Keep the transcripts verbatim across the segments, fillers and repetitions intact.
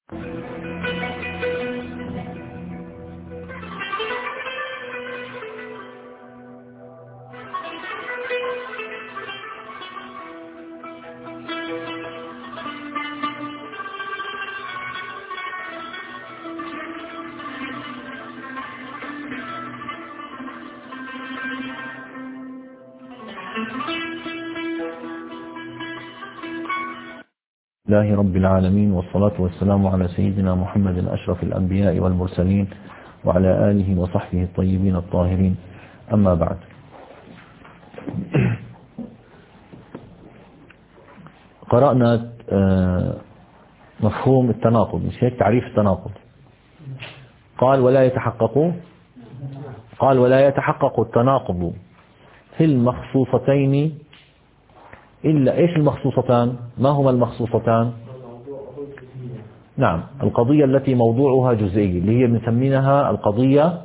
الله رب العالمين، والصلاة والسلام على سيدنا محمد أشرف الأنبياء والمرسلين وعلى آله وصحبه الطيبين الطاهرين، أما بعد. قرأنا مفهوم التناقض، مش هيك تعريف التناقض؟ قال ولا يتحقق قال ولا يتحقق التناقض في المخصوصتين إلا إيش المخصوصتان؟ ما هما المخصوصتان؟ نعم، القضية التي موضوعها جزئي اللي هي بنسميها القضية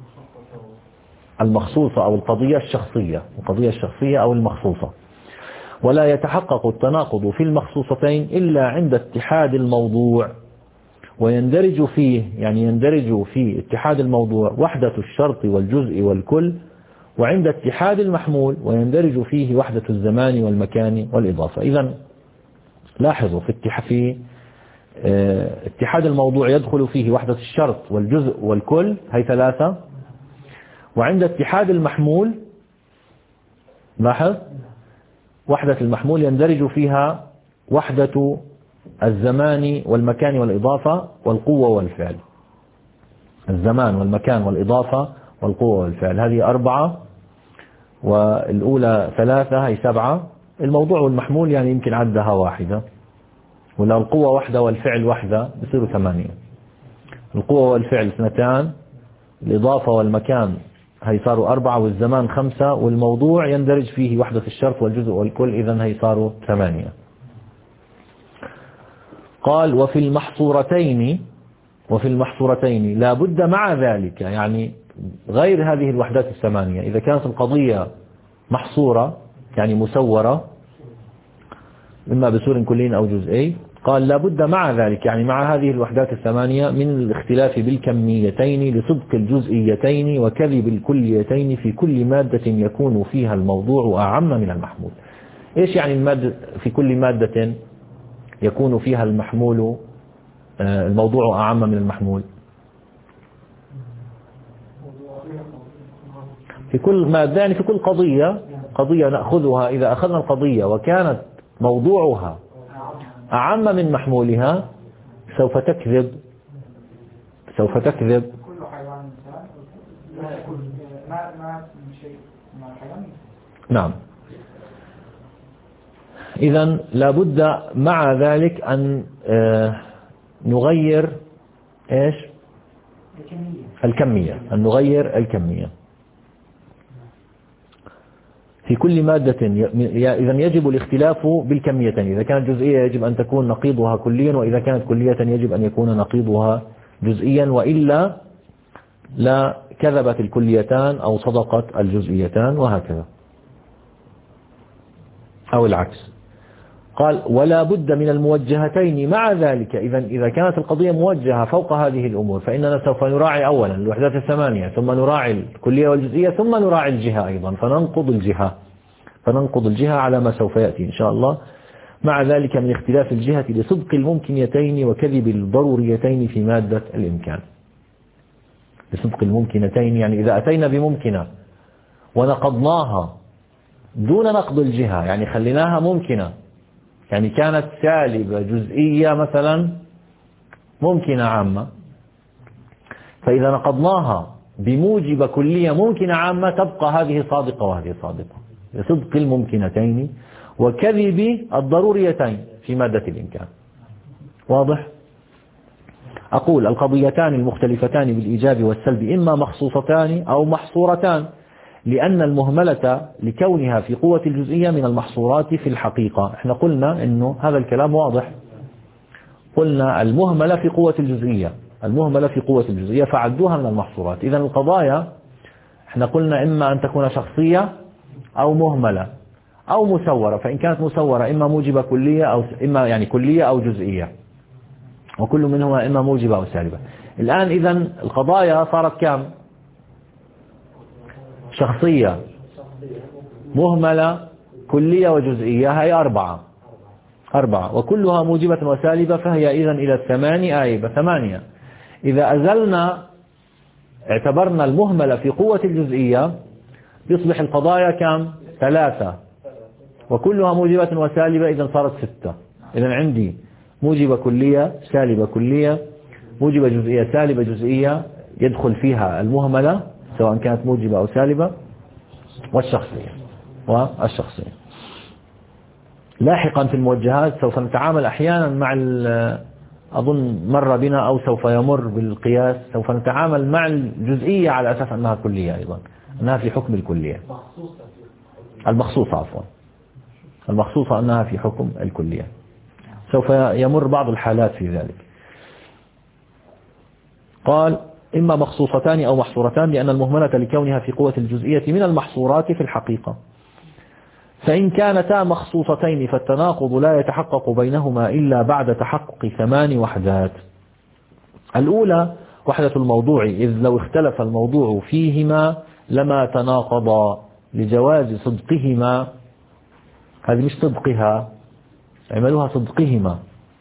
المخصوصة أو القضية الشخصية، القضية الشخصية أو المخصوصة. ولا يتحقق التناقض في المخصوصتين إلا عند اتحاد الموضوع، ويندرج فيه يعني يندرج في اتحاد الموضوع وحدة الشرط والجزء والكل، وعند اتحاد المحمول ويندرج فيه وحدة الزمان والمكان والإضافة. إذن لاحظوا في في اتحاد الموضوع يدخل فيه وحدة الشرط والجزء والكل، هي ثلاثة. وعند اتحاد المحمول لاحظ وحدة المحمول يندرج فيها وحدة الزمان والمكان والإضافة والقوة والفعل. الزمان والمكان والإضافة والقوة والفعل، هذه أربعة، والأولى ثلاثة، هي سبعة. الموضوع والمحمول يعني يمكن عدها واحدة، ولا القوة واحدة والفعل واحدة بصيروا ثمانية. القوة والفعل اثنتان، الإضافة والمكان هي صاروا أربعة، والزمان خمسة، والموضوع يندرج فيه وحدة الشرط والجزء والكل، إذن هي صاروا ثمانية. قال وفي المحصورتين وفي المحصورتين لا بد مع ذلك، يعني غير هذه الوحدات الثمانية، إذا كانت القضية محصورة يعني مسورة إما بسور كلي أو جزئي، قال لا بد مع ذلك يعني مع هذه الوحدات الثمانية من الاختلاف بالكميتين لصدق الجزئيتين وكذب الكليتين في كل مادة يكون فيها الموضوع أعم من المحمول. إيش يعني المادة في كل مادة يكون فيها المحمول الموضوع أعم من المحمول؟ في كل مادة يعني في كل قضية قضية نأخذها، إذا أخذنا القضية وكانت موضوعها أعم من محمولها سوف تكذب سوف تكذب كل حيوان لا يكون ما ما شيء مع الحيوان. نعم. إذن لابد مع ذلك أن نغير إيش؟ الكمية، أن نغير الكمية في كل مادة. إذن يجب الاختلاف بالكميتين، إذا كانت جزئية يجب أن تكون نقيضها كليا، وإذا كانت كلية يجب أن يكون نقيضها جزئيا، وإلا لا كذبت الكليتان أو صدقت الجزئيتان، وهكذا أو العكس. قال ولا بد من الموجهتين مع ذلك. إذا إذا كانت القضية موجهة فوق هذه الأمور فإننا سوف نراعي أولا الوحدات الثمانية، ثم نراعي الكلية والجزئية، ثم نراعي الجهة أيضا، فننقض الجهة فننقض الجهة على ما سوف يأتي إن شاء الله. مع ذلك من اختلاف الجهة لصدق الممكنتين وكذب الضروريتين في مادة الإمكان. لصدق الممكنتين يعني إذا أتينا بممكنة ونقضناها دون نقض الجهة، يعني خليناها ممكنة، يعني كانت سالبة جزئية مثلا ممكنة عامة، فإذا نقضناها بموجب كلية ممكنة عامة تبقى هذه صادقة وهذه صادقة لصدق الممكنتين وكذب الضروريتين في مادة الإمكان. واضح؟ أقول القضيتان المختلفتان بالإيجاب والسلب إما مخصوصتان أو محصورتان، لأن المهملة لكونها في قوة الجزئية من المحصورات في الحقيقة. احنا قلنا انه هذا الكلام واضح، قلنا المهملة في قوة الجزئية المهملة في قوة الجزئية فعدوها من المحصورات. إذن القضايا احنا قلنا إما أن تكون شخصية أو مهملة أو مسورة، فإن كانت مسورة إما موجبة كلية أو إما يعني كلية أو جزئية. وكل منهما إما موجبة أو سالبة. الآن إذن القضايا صارت كم؟ شخصية، مهملة، كلية، وجزئية، هي أربعة أربعة وكلها موجبة وسالبة، فهي إذن إلى الثمانية آيبة ثمانية. إذا أزلنا اعتبرنا المهملة في قوة الجزئية يصبح القضايا كم؟ ثلاثة وكلها موجبة وسالبة، إذن صارت ستة. إذن عندي موجبة كلية، سالبة كلية، موجبة جزئية، سالبة جزئية، يدخل فيها المهملة سواء كانت موجبة أو سالبة، والشخصية والشخصية. لاحقا في الموجهات سوف نتعامل أحيانا مع، أظن مر بنا أو سوف يمر بالقياس، سوف نتعامل مع الجزئية على أساس أنها كلية أيضا، أنها في حكم الكلية المخصوصة عفوا المخصوصة أنها في حكم الكلية. سوف يمر بعض الحالات في ذلك. قال إما مخصوصتان أو محصورتان، لأن المهملة لكونها في قوة الجزئية من المحصورات في الحقيقة. فإن كانتا مخصوصتين فالتناقض لا يتحقق بينهما إلا بعد تحقق ثمان وحدات. الأولى وحدة الموضوع، إذ لو اختلف الموضوع فيهما لما تناقضا لجواز صدقهما. هذه مش صدقها، عملوها صدقهما،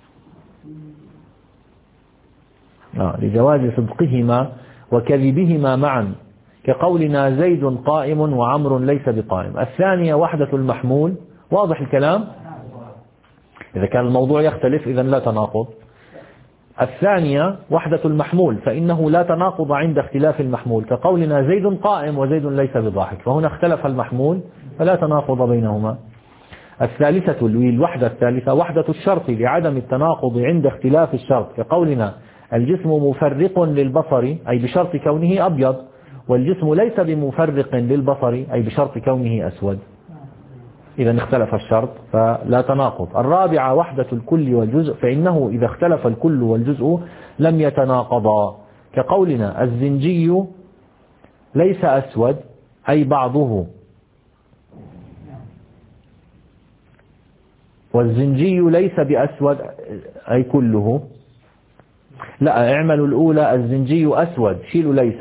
آه لجواز صدقهما وكذبهما معا، كقولنا زيد قائم وعمر ليس بقائم. الثانية وحدة المحمول، واضح الكلام؟ إذا كان الموضوع يختلف إذن لا تناقض. الثانية وحدة المحمول، فإنه لا تناقض عند اختلاف المحمول، كقولنا زيد قائم وزيد ليس بضاحك، فهنا اختلف المحمول فلا تناقض بينهما. الثالثة الوحدة الثالثة وحدة الشرط، لعدم التناقض عند اختلاف الشرط، كقولنا الجسم مفرق للبصر أي بشرط كونه أبيض، والجسم ليس بمفرق للبصر أي بشرط كونه أسود. إذا اختلف الشرط فلا تناقض. الرابعة وحدة الكل والجزء، فإنه إذا اختلف الكل والجزء لم يتناقضا، كقولنا الزنجي ليس أسود أي بعضه، والزنجي ليس بأسود أي كله. لا، اعملوا الأولى الزنجي أسود، شيلوا ليس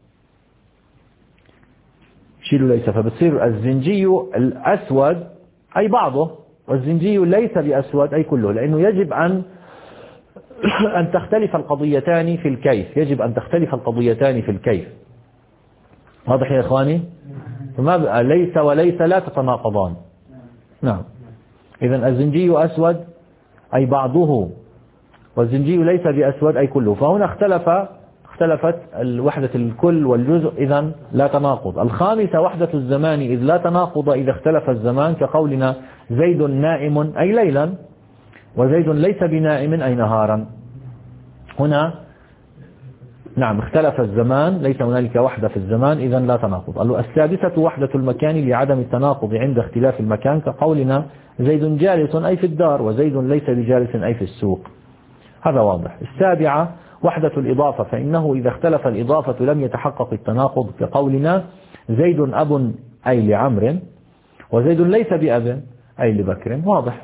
شيلوا ليس فبتصير الزنجي الأسود أي بعضه، والزنجي ليس بأسود أي كله، لأنه يجب أن أن تختلف القضيتان في الكيف، يجب أن تختلف القضيتان في الكيف. واضح يا إخواني؟ فما ليس وليس لا تتناقضان. نعم. إذن الزنجي أسود أي بعضه، والزنجي ليس بأسود أي كله، فهنا اختلف اختلفت وحدة الكل والجزء، إذن لا تناقض. الخامسة وحدة الزمان، إذ لا تناقض إذا اختلف الزمان، كقولنا زيد نائم أي ليلا، وزيد ليس بنائم أي نهارا. هنا نعم اختلف الزمان، ليس هنالك وحدة في الزمان، إذن لا تناقض. السادسة وحدة المكان، لعدم التناقض عند اختلاف المكان، كقولنا زيد جالس أي في الدار، وزيد ليس بجالس أي في السوق. هذا واضح. السابعة وحدة الإضافة، فإنه إذا اختلف الإضافة لم يتحقق التناقض، كقولنا زيد أب أي لعمر، وزيد ليس بأب أي لبكر. واضح.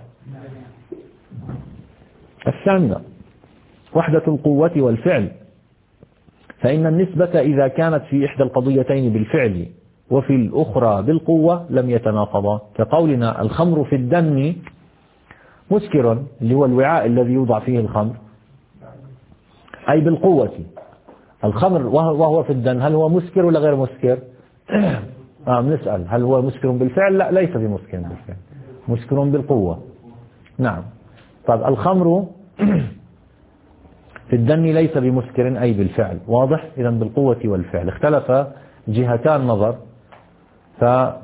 الثامنة وحدة القوة والفعل، فإن النسبة إذا كانت في إحدى القضيتين بالفعل وفي الأخرى بالقوة لم يتناقضا، كقولنا الخمر في الدم مسكر، اللي هو الوعاء الذي يوضع فيه الخمر، أي بالقوة. الخمر وهو في الدم هل هو مسكر ولا غير مسكر؟ آه بنسأل هل هو مسكر بالفعل؟ لا، ليس بمسكر بالفعل، مسكر بالقوة. نعم. طيب الخمر في الدم ليس بمسكر أي بالفعل. واضح. إذا بالقوة والفعل اختلف جهتان نظر، ف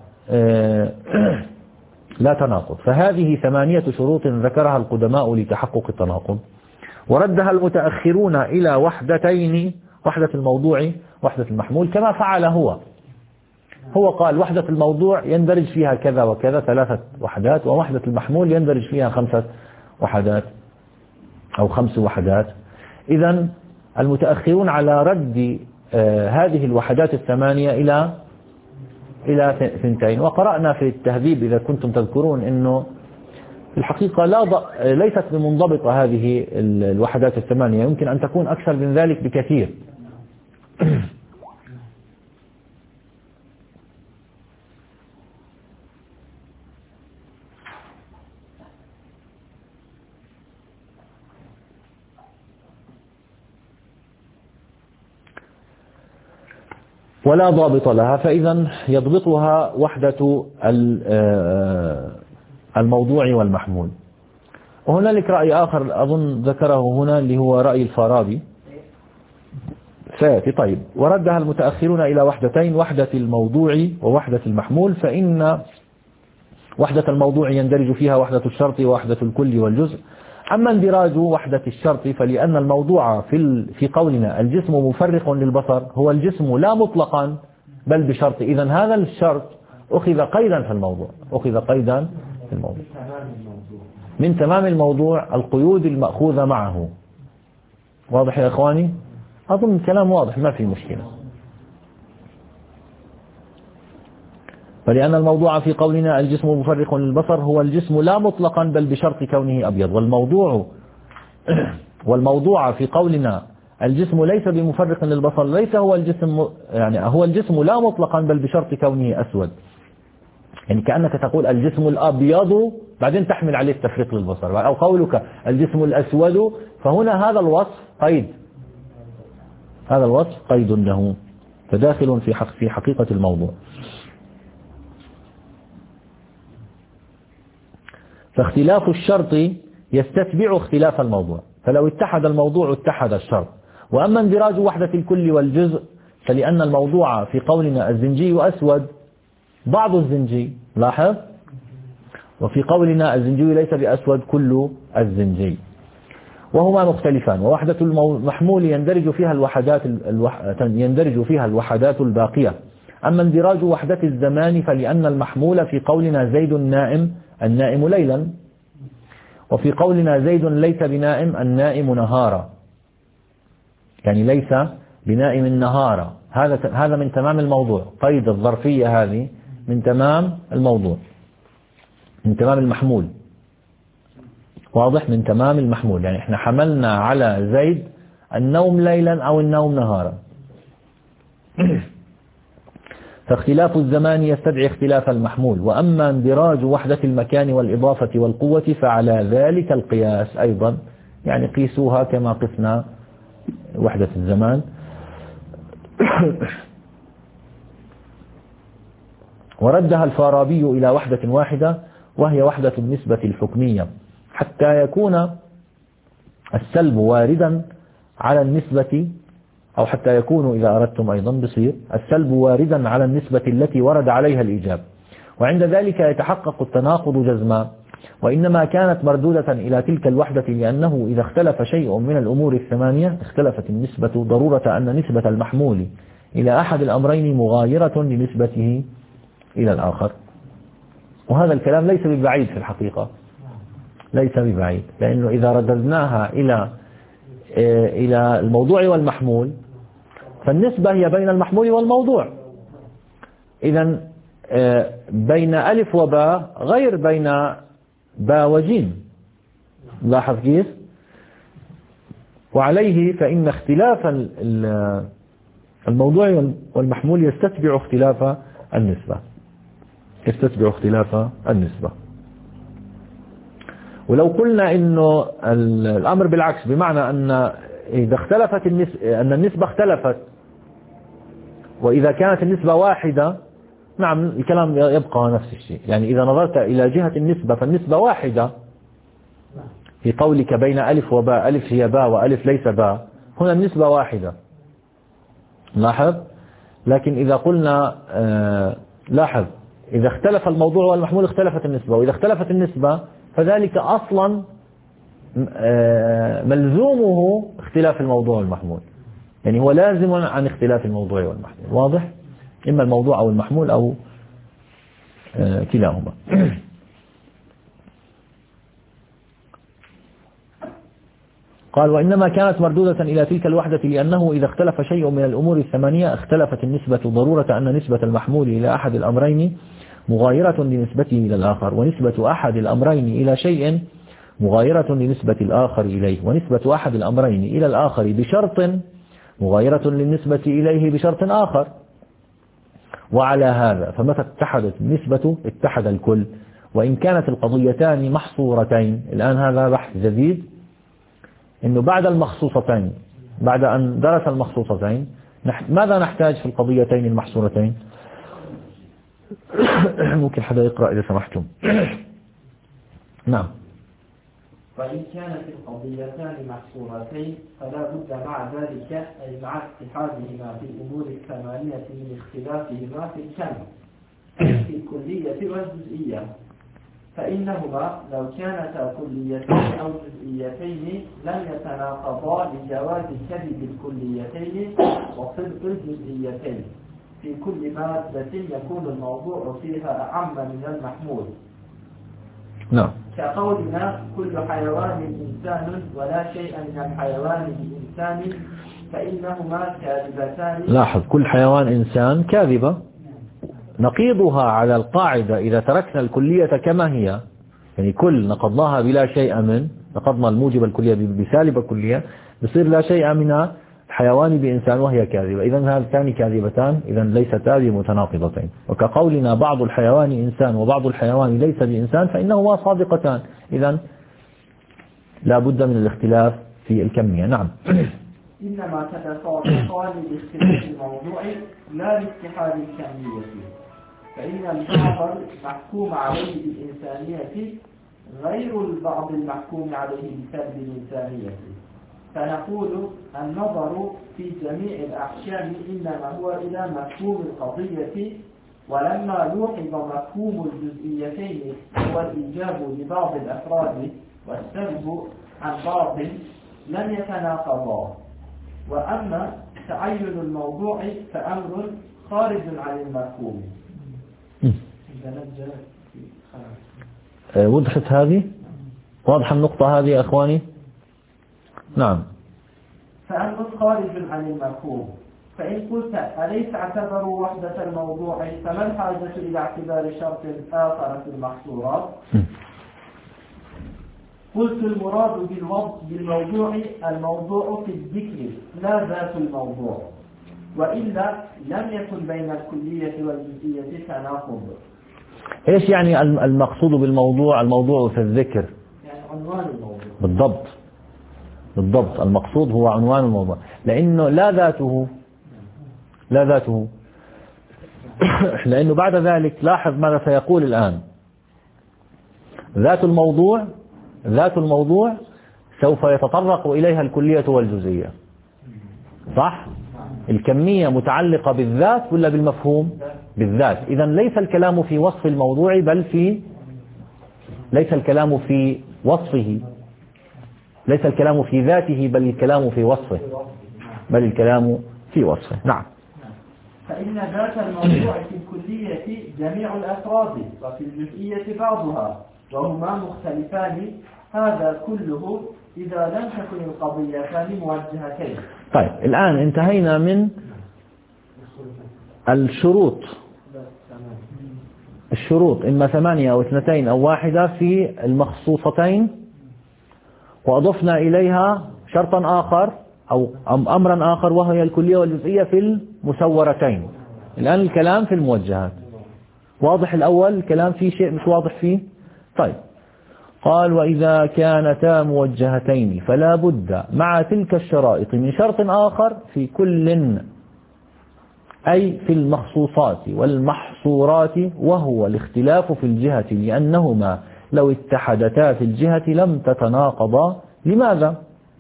لا تناقض. فهذه ثمانية شروط ذكرها القدماء لتحقق التناقض، وردها المتأخرون إلى وحدتين، وحدة الموضوع وحدة المحمول، كما فعل هو. هو قال وحدة الموضوع يندرج فيها كذا وكذا ثلاثة وحدات، ووحدة المحمول يندرج فيها خمسة وحدات أو خمس وحدات. إذن المتأخرون على رد آه هذه الوحدات الثمانية إلى إلى ثنتين. وقرأنا في التهذيب إذا كنتم تذكرون أنه في الحقيقة لا ض... ليست بمنضبطة هذه الوحدات الثمانية، يمكن أن تكون أكثر من ذلك بكثير. ولا ضابط لها، فإذا يضبطها وحدة الموضوع والمحمول. وهنالك رأي آخر أظن ذكره هنا اللي هو رأي الفارابي سيأتي. طيب، وردها المتأخرون إلى وحدتين، وحدة الموضوع ووحدة المحمول، فإن وحدة الموضوع يندرج فيها وحدة الشرط ووحدة الكل والجزء. أما اندراج وحدة الشرط فلأن الموضوع في في قولنا الجسم مفرق للبصر هو الجسم لا مطلقا بل بشرط، إذن هذا الشرط أخذ قيدا في الموضوع، أخذ قيدا في الموضوع من تمام الموضوع القيود المأخوذة معه. واضح يا إخواني؟ أظن الكلام واضح ما في مشكلة. فلأن الموضوع في قولنا الجسم مفرق للبصر هو الجسم لا مطلقا بل بشرط كونه أبيض، والموضوع والموضوع في قولنا الجسم ليس بمفرق للبصر ليس هو الجسم، يعني هو الجسم لا مطلقا بل بشرط كونه أسود. يعني كأنك تقول الجسم الأبيض بعدين تحمل عليه التفريق للبصر، أو قولك الجسم الأسود، فهنا هذا الوصف قيد، هذا الوصف قيد له، فداخل في حق في حقيقة الموضوع. فاختلاف الشرط يستتبع اختلاف الموضوع، فلو اتحد الموضوع اتحد الشرط. وأما اندراج وحدة الكل والجزء فلأن الموضوع في قولنا الزنجي أسود بعض الزنجي، لاحظ، وفي قولنا الزنجي ليس بأسود كل الزنجي، وهما مختلفان. ووحدة المحمول يندرج فيها الوحدات الوح... يندرج فيها الوحدات الباقية. أما اندراج وحدة الزمان فلأن المحمول في قولنا زيد نائم النائم ليلا، وفي قولنا زيد ليس بنائم النائم نهارا، يعني ليس بنائم نهارا، هذا هذا من تمام الموضوع. قيد الظرفية هذه من تمام الموضوع، من تمام المحمول، واضح، من تمام المحمول. يعني احنا حملنا على زيد النوم ليلا أو النوم نهارا. فاختلاف الزمان يستدعي اختلاف المحمول. وأما اندراج وحدة المكان والإضافة والقوة فعلى ذلك القياس أيضا، يعني قيسوها كما قسنا وحدة الزمان. وردها الفارابي إلى وحدة واحدة وهي وحدة النسبة الحكمية، حتى يكون السلب واردا على النسبة، أو حتى يكون إذا أردتم أيضا بصير السلب واردا على النسبة التي ورد عليها الإيجاب، وعند ذلك يتحقق التناقض جزما. وإنما كانت مردودة إلى تلك الوحدة لأنه إذا اختلف شيء من الأمور الثمانية اختلفت النسبة، ضرورة أن نسبة المحمول إلى أحد الأمرين مغايرة لنسبته إلى الآخر. وهذا الكلام ليس ببعيد في الحقيقة، ليس ببعيد، لأنه إذا رددناها إلى إلى الموضوع والمحمول فالنسبة هي بين المحمول والموضوع. إذن بين ألف وباء غير بين باء وجيم، لاحظ كيف؟ وعليه فإن اختلاف الموضوع والمحمول يستتبع اختلاف النسبة، يستتبع اختلاف النسبة. ولو قلنا إنه الأمر بالعكس، بمعنى أن إذا اختلفت النسبة، أن النسبة اختلفت، وإذا كانت النسبة واحدة، نعم الكلام يبقى نفس الشيء. يعني إذا نظرت إلى جهة النسبة فالنسبة واحدة في قولك بين ألف وباء، ألف هي باء وألف ليس باء، هنا النسبة واحدة، لاحظ. لكن إذا قلنا آه لاحظ إذا اختلف الموضوع والمحمول اختلفت النسبة، وإذا اختلفت النسبة فذلك أصلا ملزومه اختلاف الموضوع والمحمول، يعني هو لازم عن اختلاف الموضوع والمحمول، واضح؟ إما الموضوع أو المحمول أو كلاهما. قال وإنما كانت مردودة إلى تلك الوحدة لأنه إذا اختلف شيء من الأمور الثمانية اختلفت النسبة، ضرورة أن نسبة المحمول إلى أحد الأمرين مغايرة لنسبته إلى الآخر، ونسبة أحد الأمرين إلى شيء مغايرة لنسبة الآخر إليه، ونسبة أحد الأمرين إلى الآخر بشرط مغايرة للنسبة إليه بشرط آخر. وعلى هذا فمتى اتحدت النسبة اتحد الكل، وإن كانت القضيتان محصورتين. الآن هذا بحث جديد، إنه بعد المخصوصتين، بعد أن درس المخصوصتين ماذا نحتاج في القضيتين المحصورتين؟ ممكن حدا يقرأ إذا سمحتم. نعم. فإن كانت القضيتان محصورتين فلا بد مع ذلك أي مع اتحادهما في الأمور الثمانية من اختلافهما في الكم في الكلية والجزئية، فإنهما لو كانتا كليتين أو جزئيتين لم يتناقضا لجواز كذب الكليتين وصدق الجزئيتين في كل مادة يكون الموضوع فيها أعم من المحمول. نعم. كقولنا كل حيوان إنسان ولا شيء من الحيوان بإنسان فإنهما كاذبتان. لاحظ، كل حيوان إنسان كاذبة، نقيضها على القاعدة إذا تركنا الكلية كما هي، يعني كل نقضناها بلا شيء من، نقضنا الموجب الكلية بسالب الكلية، بصير لا شيء من الحيوان بإنسان وهي كاذبة. إذن هذتان كاذبتان، إذن ليستا بمتناقضتين. وكقولنا بعض الحيوان إنسان وبعض الحيوان ليس بإنسان فإنهما صادقتان، إذن لا بد من الاختلاف في الكمية. نعم. إنما تتفاوتان باختلاف الموضوع لا لاتحاد الكمية، فإن البعض المحكوم عليه بالإنسانية غير البعض المحكوم عليه بسلب الإنسانية، فنقول النظر في جميع الأحكام إنما هو إلى مفهوم القضية، ولما لوحظ مفهوم الجزئيتين هو الإيجاب لبعض الأفراد والسلب عن بعض لم يتناقضا. وأما تعين الموضوع فأمر خارج عن المفهوم. وضحت هذه؟ واضحة النقطة هذه يا أخواني؟ نعم. فأمر خارج عن المفهوم، فإن قلت أليس اعتبروا وحدة الموضوع فما الحاجة إلى اعتبار شرط آخر في المحصورات؟ قلت المراد بالموضوع الموضوع في الذكر لا ذات الموضوع، وإلا لم يكن بين الكلية والجزئية تناقض. إيش يعني المقصود بالموضوع؟ الموضوع في الذكر يعني عنوان الموضوع. بالضبط بالضبط، المقصود هو عنوان الموضوع، لأنه لا ذاته لا ذاته لأنه بعد ذلك لاحظ ماذا سيقول الآن. ذات الموضوع ذات الموضوع سوف يتطرق إليها الكلية والجزئية، صح؟ الكمية متعلقة بالذات ولا بالمفهوم؟ بالذات. إذن ليس الكلام في وصف الموضوع بل في ليس الكلام في وصفه، ليس الكلام في ذاته بل الكلام في وصفه بل الكلام في وصفه. نعم. فإن ذات الموضوع في الكلية جميع الأفراد وفي الجزئية بعضها وهما مختلفان، هذا كله إذا لم تكن القضيتان موجهتين. طيب الآن انتهينا من الشروط الشروط إما ثمانية أو اثنتين أو واحدة في المخصوصتين، وأضفنا إليها شرطا آخر أو أمرا آخر وهي الكلية والجزئية في المسورتين. الآن الكلام في الموجهات واضح. الأول الكلام فيه شيء مش واضح فيه. طيب قال وإذا كانتا موجهتين فلا بد مع تلك الشرائط من شرط آخر في كل، أي في المخصوصات والمحصورات، وهو الاختلاف في الجهة، لأنهما لو اتحدتا في الجهة لم تتناقضا. لماذا؟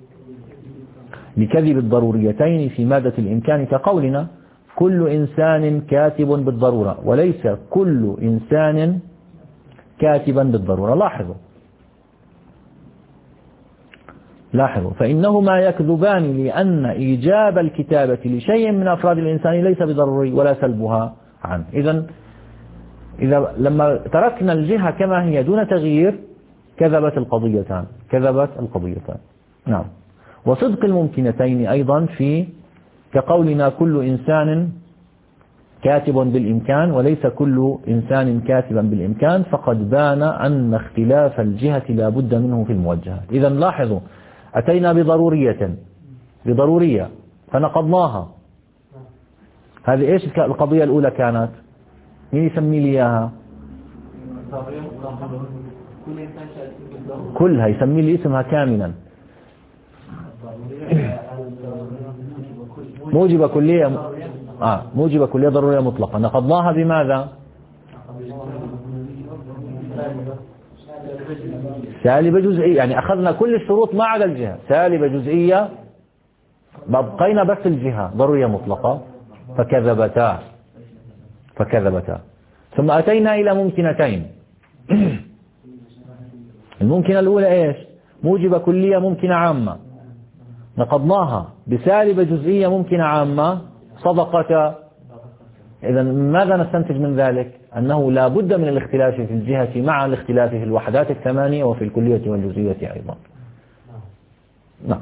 لكذب الضروريتين في مادة الإمكان، كقولنا كل إنسان كاتب بالضرورة وليس كل إنسان كاتبا بالضرورة. لاحظوا لاحظوا فإنهما يكذبان لأن إيجاب الكتابة لشيء من أفراد الإنسان ليس بضروري ولا سلبها عنه. إذن إذا لما تركنا الجهة كما هي دون تغيير كذبت القضيتان كذبت القضيتان نعم. وصدق الممكنتين أيضا في كقولنا كل إنسان كاتب بالإمكان وليس كل إنسان كاتبا بالإمكان، فقد بان أن اختلاف الجهة لا بد منه في الموجهات. إذا لاحظوا، أتينا بضرورية بضرورية فنقضناها. هذه إيش القضية الأولى كانت؟ مين يسمي لي إياها؟ كلها يسمي لي اسمها كاملا. موجبة كلية آه موجبة كلية ضرورية مطلقة. نقضناها بماذا؟ سالبة جزئية، يعني أخذنا كل الشروط ما عدا الجهة. سالبة جزئية بقينا بس الجهة ضرورية مطلقة، فكذبتا فكذبتا. ثم أتينا إلى ممكنتين. الممكنة الأولى إيش؟ موجبة كلية ممكنة عامة، نقضناها بسالبة جزئية ممكنة عامة، صدقتا. إذا ماذا نستنتج من ذلك؟ أنه لا بد من الاختلاف في الجهة مع الاختلاف في الوحدات الثمانية وفي الكلية والجزئية أيضا. نعم.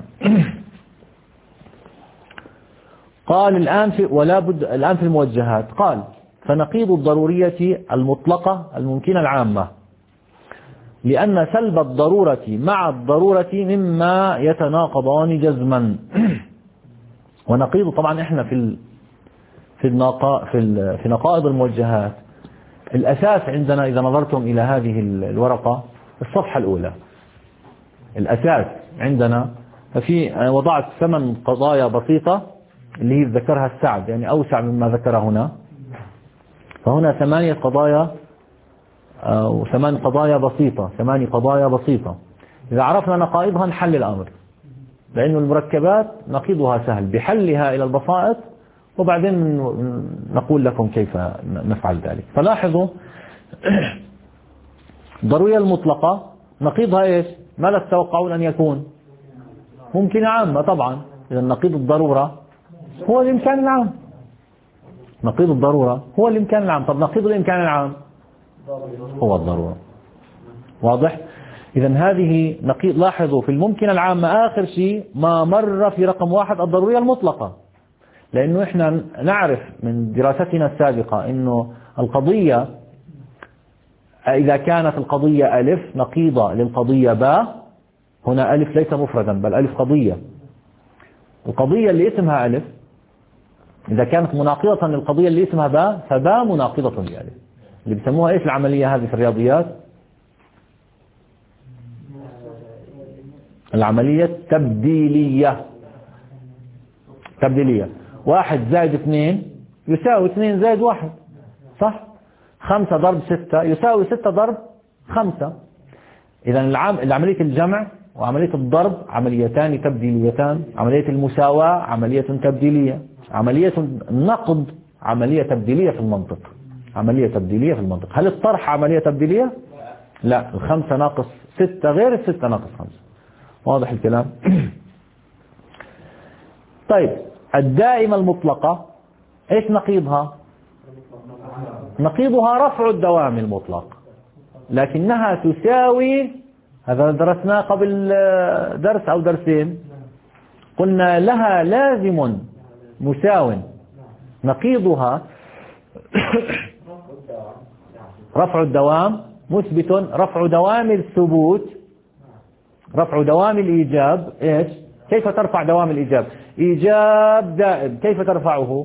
قال الآن في ولا بد الآن في الموجهات، قال فنقيض الضرورية المطلقة الممكنة العامة، لأن سلب الضرورة مع الضرورة مما يتناقضان جزما. ونقيض طبعا احنا في في النقا في في نقائض الموجهات، الأساس عندنا إذا نظرتم إلى هذه الورقة الصفحة الأولى، الأساس عندنا ففي وضعت ثمان قضايا بسيطة اللي هي ذكرها السعد، يعني أوسع مما ذكر هنا. فهنا ثمانية قضايا أو ثمان قضايا بسيطة، ثماني قضايا بسيطة. إذا عرفنا نقائضها نحل الأمر، لأن المركبات نقيضها سهل بحلها إلى البسائط، وبعدين نقول لكم كيف نفعل ذلك. فلاحظوا الضرورية المطلقة نقيضها إيش؟ ماذا تتوقعون أن يكون؟ ممكن عامة طبعا. إذا نقيض الضرورة هو الإمكان العام. نقيض الضرورة هو الإمكان العام. طب نقيض الإمكان العام هو الضرورة. واضح؟ إذا هذه نقيض. لاحظوا في الممكن العامة آخر شيء ما مر في رقم واحد الضرورية المطلقة، لأنه إحنا نعرف من دراستنا السابقة إنه القضية إذا كانت القضية ألف نقيضة للقضية باء، هنا ألف ليس مفردا بل ألف قضية. القضية اللي اسمها ألف إذا كانت مناقضة للقضية اللي اسمها باء، فباء مناقضة لألف. اللي بيسموها إيش العملية هذه في الرياضيات؟ العملية التبديلية. تبديلية. واحد زائد اثنين يساوي اثنين زائد واحد، صح؟ خمسة ضرب ستة يساوي ستة ضرب خمسة. إذا عملية الجمع وعملية الضرب عمليتان تبديليتان. عملية المساواة عملية تبديلية. عملية النقض عملية تبديلية في المنطق. عملية تبديلية في المنطق. هل الطرح عملية تبديلية؟ لا. الخمسة ناقص ستة غير الستة ناقص خمسة. واضح الكلام؟ طيب الدائمة المطلقة ايش نقيضها؟ نقيضها رفع الدوام المطلق، لكنها تساوي، هذا درسناه قبل درس أو درسين، قلنا لها لازم مساو. نقيضها رفع الدوام مثبت. رفع دوام الثبوت، رفع دوام الإيجاب إيش؟ كيف ترفع دوام الإيجاب؟ إيجاب دائم، كيف ترفعه؟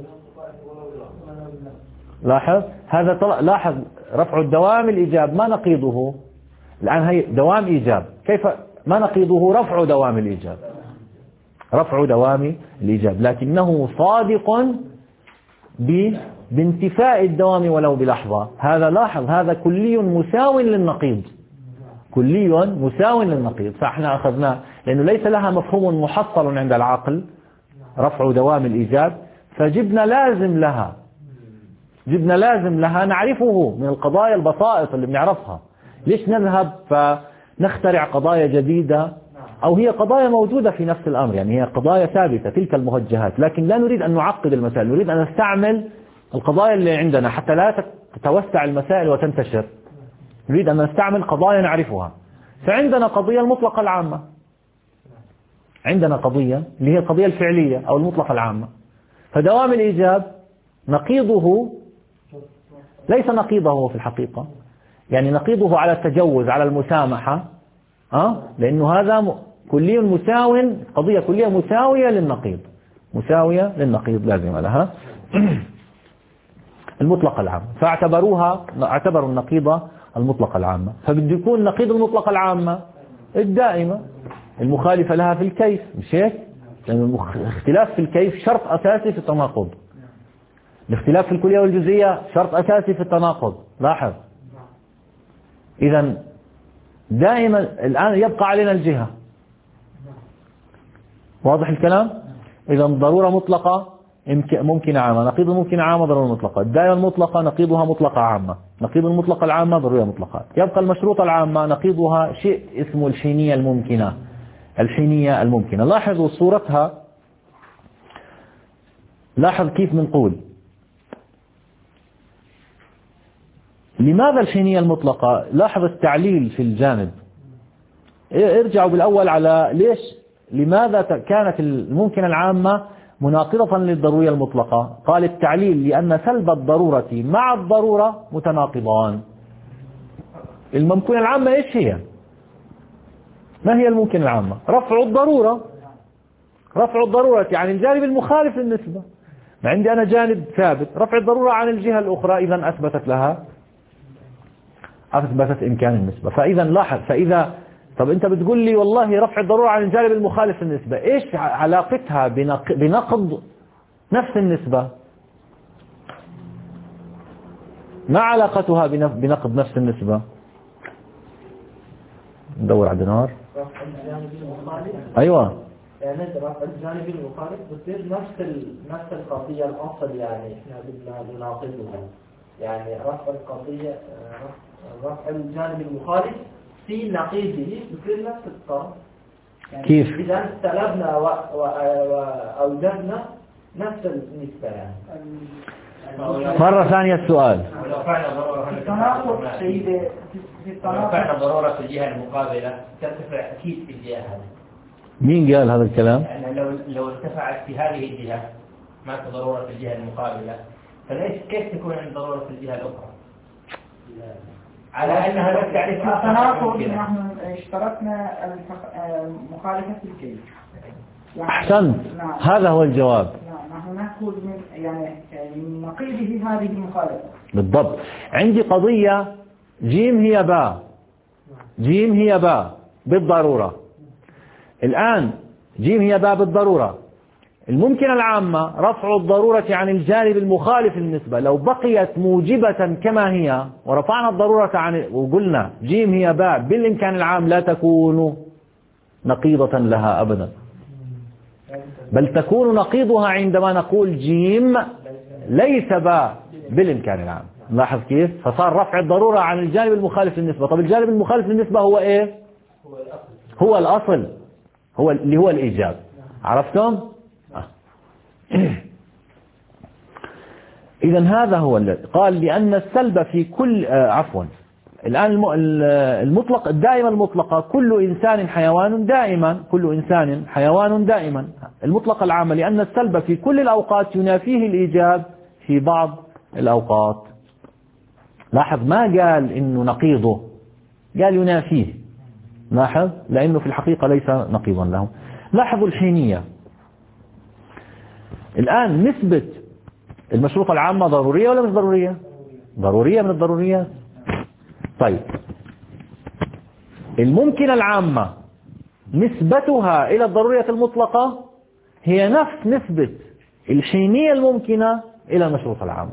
لاحظ هذا طلع. لاحظ رفع الدوام الإيجاب ما نقيضه الآن؟ هي دوام إيجاب، كيف ما نقيضه؟ رفع دوام الإيجاب. رفع دوام الإيجاب، لكنه صادق بانتفاء الدوام ولو بلحظة. هذا لاحظ هذا كلي مساو للنقيض، كلي مساو للنقيض. فاحنا أخذناه لأنه ليس لها مفهوم محصل عند العقل رفع دوام الإيجاب، فجبنا لازم لها، جبنا لازم لها نعرفه من القضايا البسائط اللي بنعرفها. ليش نذهب فنخترع قضايا جديدة؟ أو هي قضايا موجودة في نفس الأمر، يعني هي قضايا ثابتة تلك الموجهات، لكن لا نريد أن نعقد المسائل، نريد أن نستعمل القضايا اللي عندنا حتى لا تتوسع المسائل وتنتشر. نريد أن نستعمل قضايا نعرفها. فعندنا قضية المطلقة العامة، عندنا قضية اللي هي القضية الفعلية أو المطلقة العامة. فدوام الإيجاب نقيضه ليس نقيضه في الحقيقة، يعني نقيضه على التجوز على المسامحة، أه؟ لأنه هذا كلي مساو، قضية كلية مساوية للنقيض، مساوية للنقيض لازم لها المطلقة العامة، فاعتبروها اعتبروا النقيضة المطلقة العامة. فبده يكون نقيض المطلقة العامة الدائمة المخالفة لها في الكيف، مش هيك؟ لأن الاختلاف في الكيف شرط أساسي في التناقض. الاختلاف في الكلية والجزئية شرط أساسي في التناقض. لاحظ، إذا دائما الآن يبقى علينا الجهة. واضح الكلام؟ إذا ضرورة مطلقة ممكن عامة، نقيض الممكن عامة ضرورة مطلقة، الدائرة المطلقة نقيضها مطلقة عامة، نقيض المطلقة العامة ضرورية مطلقة. يبقى المشروطة العامة نقيضها شيء اسمه الحينية الممكنة. الحينية الممكنة، لاحظوا صورتها، لاحظ كيف بنقول لماذا الحينية المطلقة. لاحظ التعليل في الجانب، ارجعوا بالأول على ليش لماذا كانت الممكنة العامة مناقضة للضرورية المطلقة. قال التعليل لأن سلب الضرورة مع الضرورة متناقضان. الممكنة العامة إيش هي؟ ما هي الممكنة العامة؟ رفع الضرورة، رفع الضرورة عن الجانب المخالف للنسبة. ما عندي أنا جانب ثابت، رفع الضرورة عن الجهة الأخرى إذا أثبتت لها أثبتت إمكان النسبة. فإذا لاحظ، فإذا طب أنت بتقول لي والله رفع الضرورة عن الجانب المخالف للنسبة، إيش علاقتها بنقض نفس النسبة؟ ما علاقتها بنقض نفس النسبة؟ ندور على دينار. رفع الجانب المخالف، أيوة، يعني رفع الجانب المخالف بتصير نفس نفس القضية الأصل، يعني إحنا بدنا نناقضها، يعني رفع القضية رفع الجانب المخالف في نقيضه بصير نفس الطرف. يعني كيف؟ إذا سلبنا وأوجدنا نفس النسبة يعني. مرة ثانية السؤال. ولو فعل التناقض سيدي في التناقض، لو فعل ضرورة في الجهة المقابلة ترتفع أكيد في الجهة هذه. مين قال هذا الكلام؟ يعني لو لو ارتفعت في هذه الجهة ما في ضرورة في الجهة المقابلة، فليش كيف تكون عند ضرورة في الجهة الأخرى؟ على أن هذا التعريف التناقض نحن اشتركنا مخالفة الكيف. أحسنت، هذا هو الجواب. نحن نأخذ من يعني من نقيضه هذه المخالفة بالضبط. عندي قضية جيم هي باء، جيم هي باء بالضرورة. الآن جيم هي باء بالضرورة، الممكنة العامة رفع الضرورة عن الجانب المخالف للنسبة. لو بقيت موجبة كما هي ورفعنا الضرورة عن وقلنا جيم هي باء بالإمكان العام لا تكون نقيضة لها أبدا، بل تكون نقيضها عندما نقول جيم ليس باء بالإمكان العام. لاحظ كيف؟ فصار رفع الضرورة عن الجانب المخالف للنسبة. طب الجانب المخالف للنسبة هو إيه؟ هو الأصل، هو اللي هو الإيجاب. عرفتم؟ إذا هذا هو الذي قال لأن السلب في كل آه عفوا الآن المطلق الدائمة المطلقة كل إنسان حيوان دائما، كل إنسان حيوان دائما. المطلقة العامة لأن السلب في كل الأوقات ينافيه الإيجاب في بعض الأوقات. لاحظ ما قال إنه نقيضه، قال ينافيه. لاحظ لأنه في الحقيقة ليس نقيضا له. لاحظوا الحينية. الآن نسبة المشروطة العامة ضرورية ولا مش ضرورية؟ ضرورية من الضروريات. طيب الممكنة العامة نسبتها إلى الضرورية المطلقة هي نفس نسبة الحينية الممكنة إلى المشروطة العامة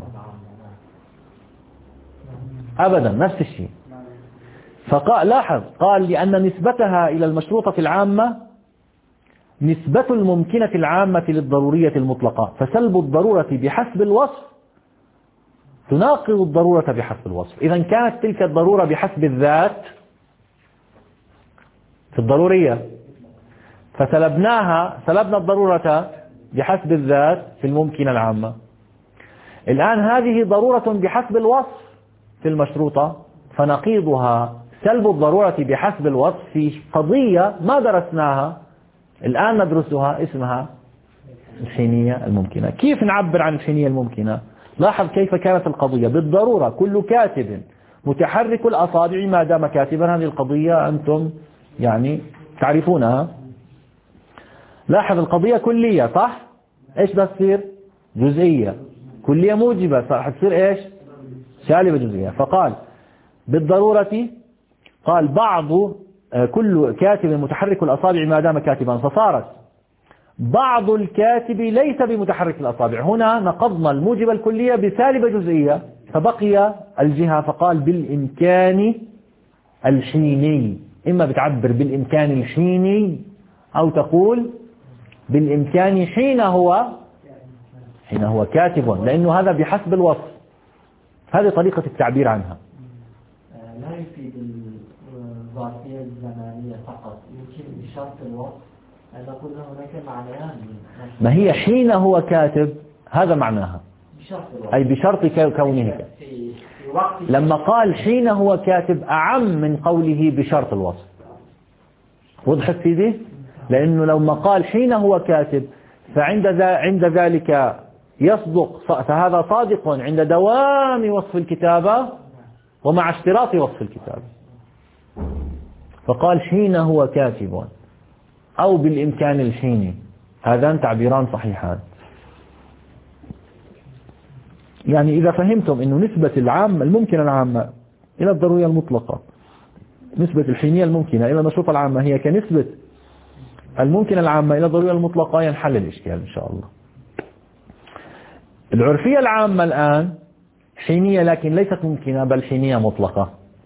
أبدا، نفس الشيء. فقال لاحظ قال لأن نسبتها إلى المشروطة العامة نسبة الممكنة العامة للضرورية المطلقة، فسلب الضرورة بحسب الوصف تناقض الضرورة بحسب الوصف. إذا كانت تلك الضرورة بحسب الذات في الضرورية فسلبناها، سلبنا الضرورة بحسب الذات في الممكنة العامة. الآن هذه ضرورة بحسب الوصف في المشروطة، فنقيضها سلب الضرورة بحسب الوصف في قضية ما درسناها الآن ندرسها، اسمها الحينية الممكنة. كيف نعبر عن الحينية الممكنة؟ لاحظ كيف كانت القضية. بالضرورة كل كاتب متحرك الأصابع ما دام كاتبا. هذه القضية أنتم يعني تعرفونها. لاحظ القضية كلية صح؟ إيش بتصير؟ جزئية. كلية موجبة صح تصير إيش؟ سالبة جزئية. فقال بالضرورة قال بعض كل كاتب متحرك الأصابع ما دام كاتبا، فصارت بعض الكاتب ليس بمتحرك الأصابع. هنا نقضنا الموجبة الكلية بسالبة جزئية فبقي الجهة. فقال بالإمكان الحيني. إما بتعبر بالإمكان الحيني أو تقول بالإمكان حين هو حين هو كاتب، لأنه هذا بحسب الوصف. هذه طريقة التعبير عنها. لا يفيد الظرفية الزمانية فقط، يمكن بشرط الوصف أن نقول هناك معنيان. ما هي حين هو كاتب هذا معناها، بشرط الوصف. أي بشرط كونه. لما قال حين هو كاتب أعم من قوله بشرط الوصف. وضحت سيدي؟ لأنه لما قال حين هو كاتب فعند ذا عند ذلك يصدق، فهذا صادق عند دوام وصف الكتابة ومع اشتراط وصف الكتابة. فقال حين هو كاتب أو بالإمكان الحيني، هذان تعبيران صحيحان. يعني إذا فهمتم أنه نسبة العامة الممكنة العامة إلى الضرورية المطلقة، نسبة الحينية الممكنة إلى النشوط العامة هي كنسبة الممكنة العامة إلى الضرورية المطلقة، ينحل الإشكال إن شاء الله. العرفية العامة الآن حينية لكن ليست ممكنة بل حينية مطلقة.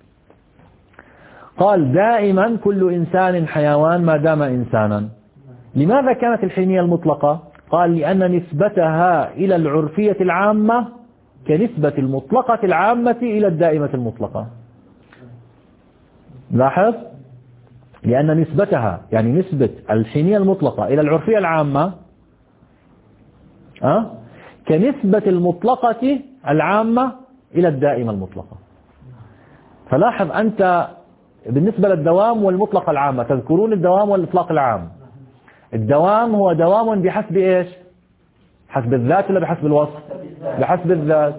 قال دائما كل إنسان حيوان ما دام إنسانا. لماذا كانت الحينية المطلقة؟ قال لأن نسبتها إلى العرفية العامة كنسبة المطلقة العامة إلى الدائمة المطلقة. لاحظ، لأن نسبتها يعني نسبة الحينية المطلقة إلى العرفية العامة أه؟ كنسبة المطلقة العامة إلى الدائمة المطلقة. فلاحظ أنت بالنسبة للدوام والمطلقة العامة، تذكرون الدوام والإطلاق العام. الدوام هو دوام بحسب إيش؟ حسب الذات ولا بحسب الوصف؟ بحسب الذات.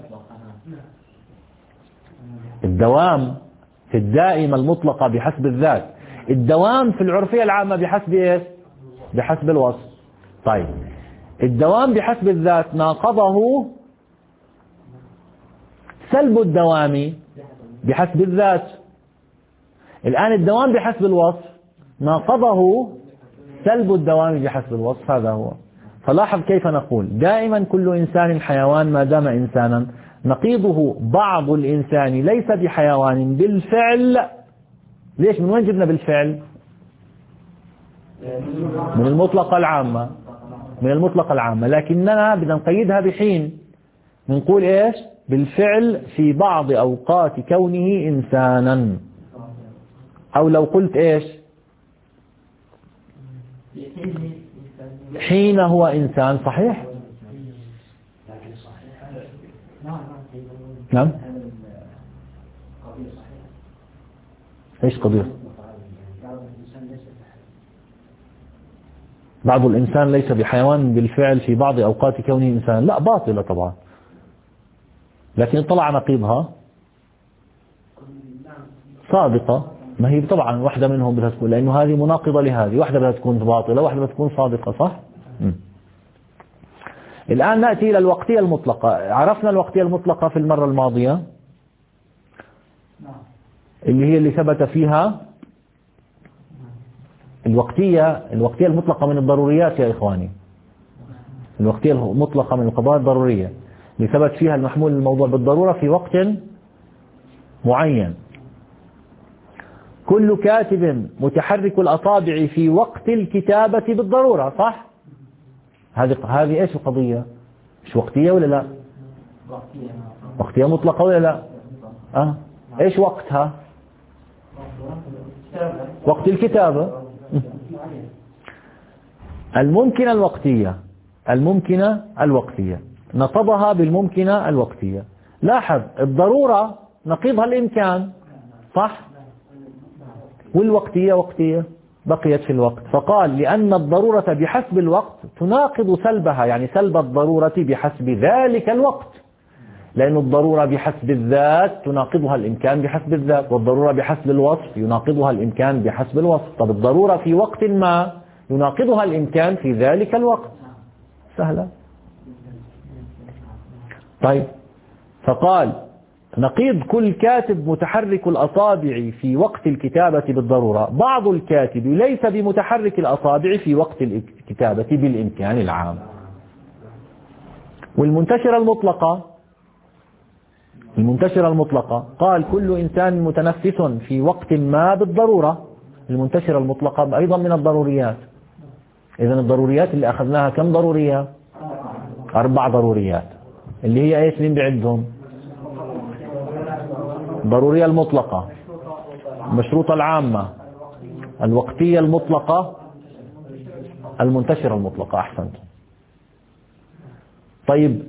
الدوام في الدائمة المطلقة بحسب الذات، الدوام في العرفية العامة بحسب إيش؟ بحسب الوصف. طيب الدوام بحسب الذات ناقضه سلب الدوام بحسب الذات. الآن الدوام بحسب الوصف ناقضه سلب الدوام بحسب الوصف. هذا هو. فلاحظ كيف نقول دائما كل إنسان حيوان ما دام إنسانا، نقيضه بعض الإنسان ليس بحيوان بالفعل. ليش؟ من وين جبنا بالفعل؟ من المطلقة العامة، من المطلقة العامة، لكننا بدنا نقيدها بحين. نقول إيش؟ بالفعل في بعض أوقات كونه إنسانا. أو لو قلت إيش؟ حين هو إنسان. صحيح؟ نعم. إيش قضية؟ بعض الإنسان ليس بحيوان بالفعل في بعض أوقات كونه إنسان. لا، باطلة طبعا، لكن طلع نقيضها صادقة. ما هي طبعا واحدة منهم بدها تكون، لأنه هذه مناقضة لهذه، واحدة بدها تكون باطلة واحدة بدها تكون صادقة. صح؟ م. الآن نأتي إلى الوقتية المطلقة. عرفنا الوقتية المطلقة في المرة الماضية اللي هي اللي ثبت فيها الوقتية الوقتية المطلقة من الضروريات يا إخواني. الوقتية المطلقة من القضايا الضرورية اللي ثبت فيها المحمول الموضوع بالضرورة في وقت معين. كل كاتب متحرك الأصابع في وقت الكتابة بالضرورة. صح؟ هذه هذه ايش القضية؟ مش وقتية ولا لا؟ وقتية مطلقة ولا لا؟ أه؟ ايش وقتها؟ وقت الكتابة. الممكنة الوقتية الممكنة الوقتية نقضها بالممكنة الوقتية. لاحظ الضرورة نقيضها الإمكان. صح؟ والوقتية وقتية بقيت في الوقت. فقال لأن الضرورة بحسب الوقت تناقض سلبها، يعني سلب الضرورة بحسب ذلك الوقت. لأن الضرورة بحسب الذات تناقضها الإمكان بحسب الذات، والضرورة بحسب الوصف يناقضها الإمكان بحسب الوصف. طب الضرورة في وقت ما يناقضها الإمكان في ذلك الوقت. سهلة. طيب، فقال نقيض كل كاتب متحرك الأصابع في وقت الكتابة بالضرورة. بعض الكاتب ليس بمتحرك الأصابع في وقت الكتابة بالإمكان العام. والمنتشرة المطلقة المنتشرة المطلقة قال كل إنسان متنفس في وقت ما بالضرورة. المنتشرة المطلقة أيضا من الضروريات. إذن الضروريات اللي أخذناها كم ضرورية؟ أربع ضروريات، اللي هي إيش؟ مين بعدهم؟ الضرورية المطلقة، المشروطة العامة، الوقتية المطلقة، المنتشرة المطلقة. أحسنت. طيب،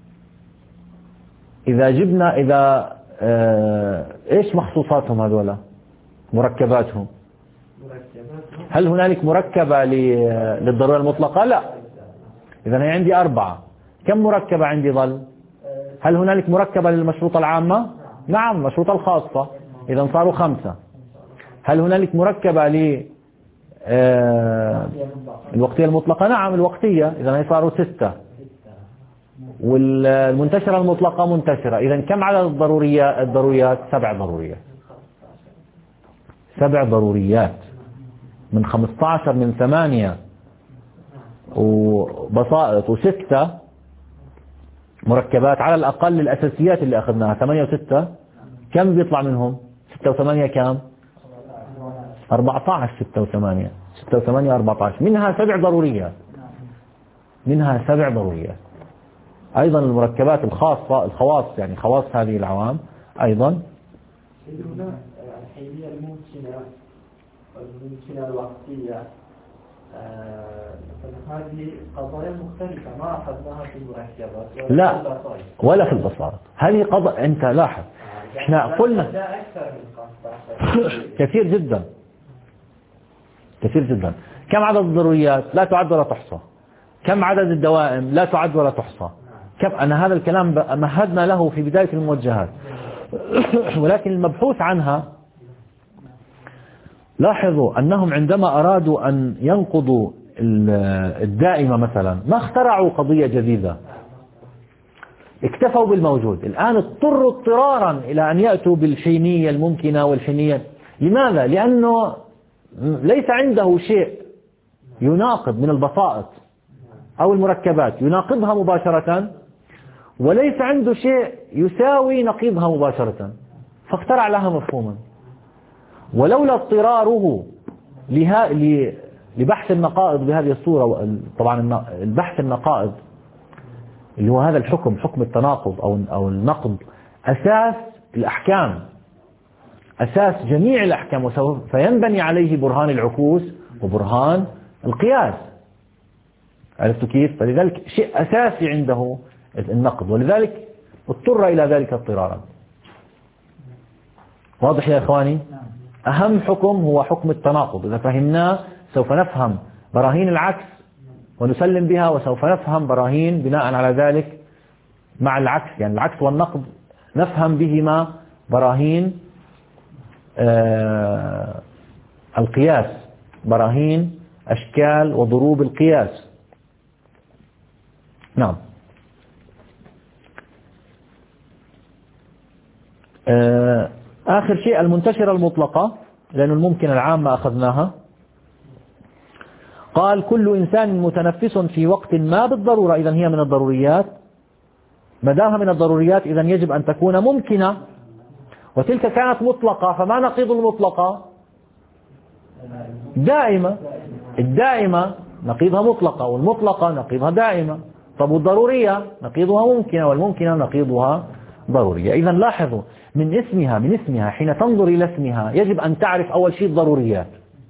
إذا جبنا إذا آه إيش مخصوصاتهم هذولا؟ مركباتهم. هل هنالك مركبة للضرورة المطلقة؟ لا. إذا هي عندي أربعة. كم مركبة عندي ظل؟ هل هنالك مركبة للمشروطة العامة؟ نعم، المشروطة الخاصة. إذا صاروا خمسة. هل هنالك مركبة ل آه الوقتية المطلقة؟ نعم، الوقتية. إذا هي صاروا ستة. والمنتشرة المطلقة منتشرة. إذا كم عدد الضروريات؟ الضروريات سبع ضروريات. سبع ضروريات من خمسة عشر، من ثمانية وبسائط وستة مركبات على الأقل. الأساسيات اللي أخذناها ثمانية وستة، كم بيطلع منهم؟ ستة وثمانية كم؟ أربعة عشر. ستة وثمانية ستة وثمانية أربعة عشر. منها سبع ضروريات. منها سبع ضروريات. أيضا المركبات الخاصة، الخواص، يعني خواص هذه العوام أيضا. الحيلية الممكنة والممكنة الوقتية، هذه قضايا مختلفة ما أخذناها في المركبات لا ولا في البساطة. هذه قضايا أنت لاحظ إحنا قلنا كثير جدا كثير جدا. كم عدد الضروريات؟ لا تعد ولا تحصى. كم عدد الدوائم؟ لا تعد ولا تحصى. كم أنا هذا الكلام مهدنا له في بداية الموجهات. ولكن المبحوث عنها، لاحظوا أنهم عندما أرادوا أن ينقضوا الدائمة مثلا ما اخترعوا قضية جديدة، اكتفوا بالموجود. الآن اضطروا اضطرارا إلى أن يأتوا بالحينية الممكنة والحينية. لماذا؟ لأنه ليس عنده شيء يناقض من البسائط أو المركبات يناقضها مباشرة، وليس عنده شيء يساوي نقيضها مباشرة، فاخترع لها مفهوما. ولولا اضطراره لها لبحث النقائض بهذه الصورة، طبعا البحث النقائض اللي هو هذا الحكم، حكم التناقض أو أو النقض، أساس الأحكام، أساس جميع الأحكام، فينبني عليه برهان العكوس وبرهان القياس. عرفتوا كيف؟ فلذلك شيء أساسي عنده النقض، ولذلك اضطر إلى ذلك اضطرارا. واضح يا إخواني؟ أهم حكم هو حكم التناقض. إذا فهمناه سوف نفهم براهين العكس ونسلم بها، وسوف نفهم براهين بناء على ذلك مع العكس، يعني العكس والنقض نفهم بهما براهين آه القياس، براهين أشكال وضروب القياس. نعم. آه آخر شيء المنتشرة المطلقة، لأن الممكن العامة أخذناها. قال كل إنسان متنفس في وقت ما بالضرورة. إذن هي من الضروريات. ما دامها من الضروريات إذن يجب أن تكون ممكنة، وتلك كانت مطلقة. فما نقيض المطلقة؟ دائمة. الدائمة نقيضها مطلقة، والمطلقة نقيضها دائمة. طب والضرورية نقيضها ممكنة، والممكنة نقيضها ضرورية. إذن لاحظوا من اسمها من اسمها حين تنظر إلى اسمها يجب أن تعرف أول شيء الضروريات.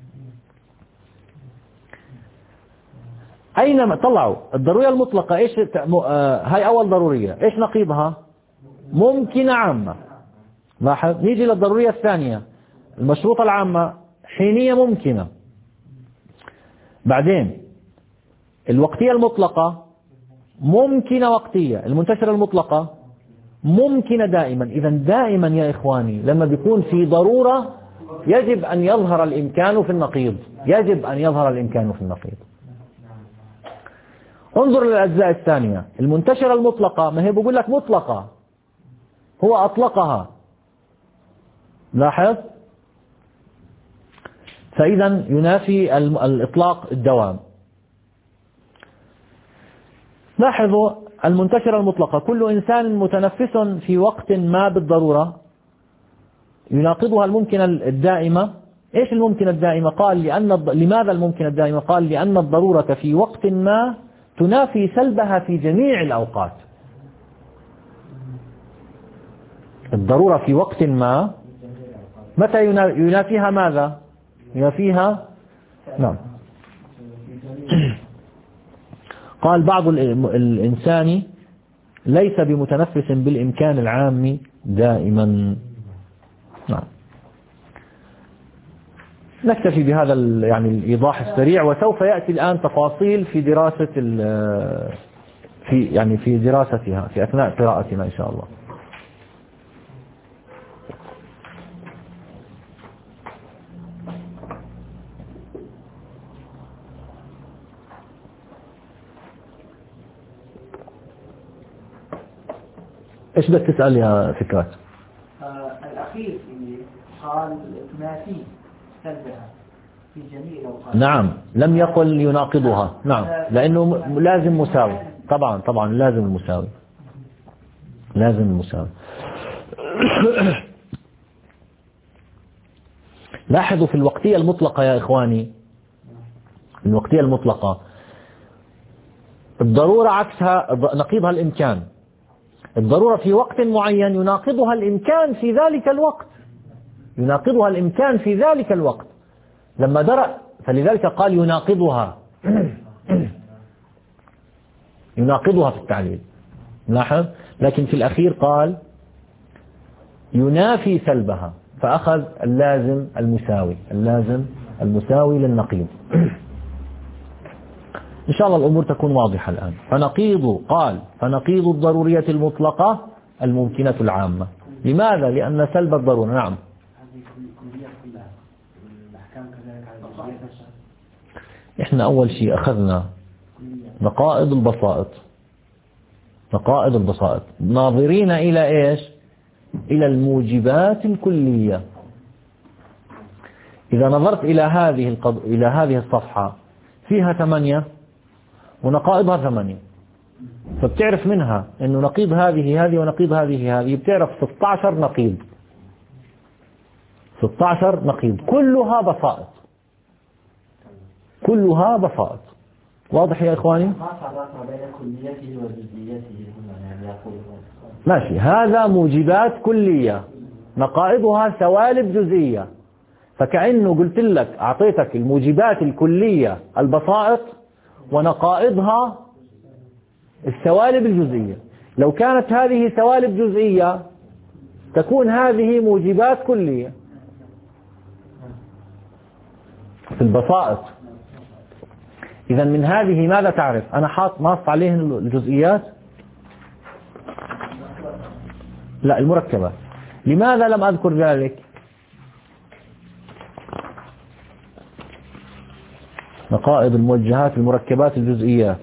أينما طلعوا الضرورية المطلقة إيش آه هاي أول ضرورية، إيش نقيضها؟ ممكنة عامة. لاحظ. نيجي للضرورية الثانية المشروطة العامة، حينية ممكنة. بعدين الوقتية المطلقة ممكنة وقتية. المنتشرة المطلقة ممكنة دائما. إذا دائما يا إخواني لما بيكون في ضرورة يجب أن يظهر الإمكان في النقيض، يجب أن يظهر الإمكان في النقيض. انظر للأجزاء الثانية. المنتشرة المطلقة ما هي بقول لك مطلقة، هو أطلقها، لاحظ، فإذا ينافي الإطلاق الدوام. لاحظوا المنتشرة المطلقة كل إنسان متنفس في وقت ما بالضرورة يناقضها الممكنة الدائمة. إيش الممكنة الدائمة؟ قال لأن لماذا الممكنة الدائمة؟ قال لأن الضرورة في وقت ما تنافي سلبها في جميع الأوقات. الضرورة في وقت ما متى ينافيها ماذا؟ ينافيها نعم. قال بعض الإنسان ليس بمتنفس بالإمكان العام دائما. نعم. نكتفي بهذا يعني الإيضاح السريع، وسوف يأتي الآن تفاصيل في دراسة في يعني في دراستها في أثناء قراءتنا إن شاء الله. إيش بدك تسأل يا فكرات؟ آه الأخير اللي قال تنافي سلبها في جميع الأوقات. نعم لم يقل يناقضها. نعم لأنه لازم مساوي. طبعا طبعا لازم المساوي، لازم المساوي. لاحظوا في الوقتية المطلقة يا إخواني، الوقتية المطلقة الضرورة عكسها نقيضها الإمكان. الضرورة في وقت معين يناقضها الإمكان في ذلك الوقت، يناقضها الإمكان في ذلك الوقت لما درأ، فلذلك قال يناقضها يناقضها في التعليل. لاحظ. لكن في الأخير قال ينافي سلبها، فأخذ اللازم المساوي، اللازم المساوي للنقيض. إن شاء الله الأمور تكون واضحة الآن. فنقيض قال فنقيض الضرورية المطلقة الممكنة العامة. لماذا؟ لأن سلب الضرورة. نعم. إحنا أول شيء أخذنا نقائض البسائط، نقائض البسائط ناظرين إلى إيش؟ إلى الموجبات الكلية. إذا نظرت إلى هذه القض... إلى هذه الصفحة فيها ثمانية ونقائضها ثمانية، فبتعرف منها إنه نقيض هذه هذه ونقيض هذه هذه، بتعرف ستة عشر نقيض، ستة عشر نقيض كلها بسائط، كلها بسائط. واضح يا إخواني؟ ما فرقنا بين كليته وجزئيته هنا يعني يقول ماشي. هذا موجبات كلية نقائضها سوالب جزئية، فكأنه قلت لك أعطيتك الموجبات الكلية البسائط ونقائضها السوالب الجزئية. لو كانت هذه سوالب جزئية تكون هذه موجبات كلية في البسائط. إذا من هذه ماذا تعرف؟ أنا حاط نص عليه الجزئيات، لا المركبات. لماذا لم أذكر ذلك؟ نقائض الموجهات المركبات الجزئيات.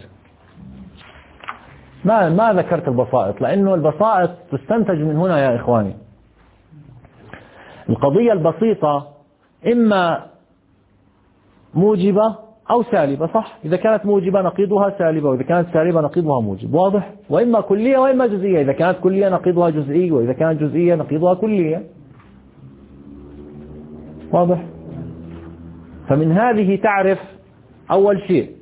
ما ما ذكرت البسائط، لأنه البسائط تستنتج من هنا يا إخواني. القضية البسيطة إما موجبة أو سالبة، صح؟ إذا كانت موجبة نقيضها سالبة، وإذا كانت سالبة نقيضها موجب، واضح؟ وإما كلية وإما جزئية، إذا كانت كلية نقيضها جزئي، وإذا كانت جزئية نقيضها كلية، واضح؟ فمن هذه تعرف أول شيء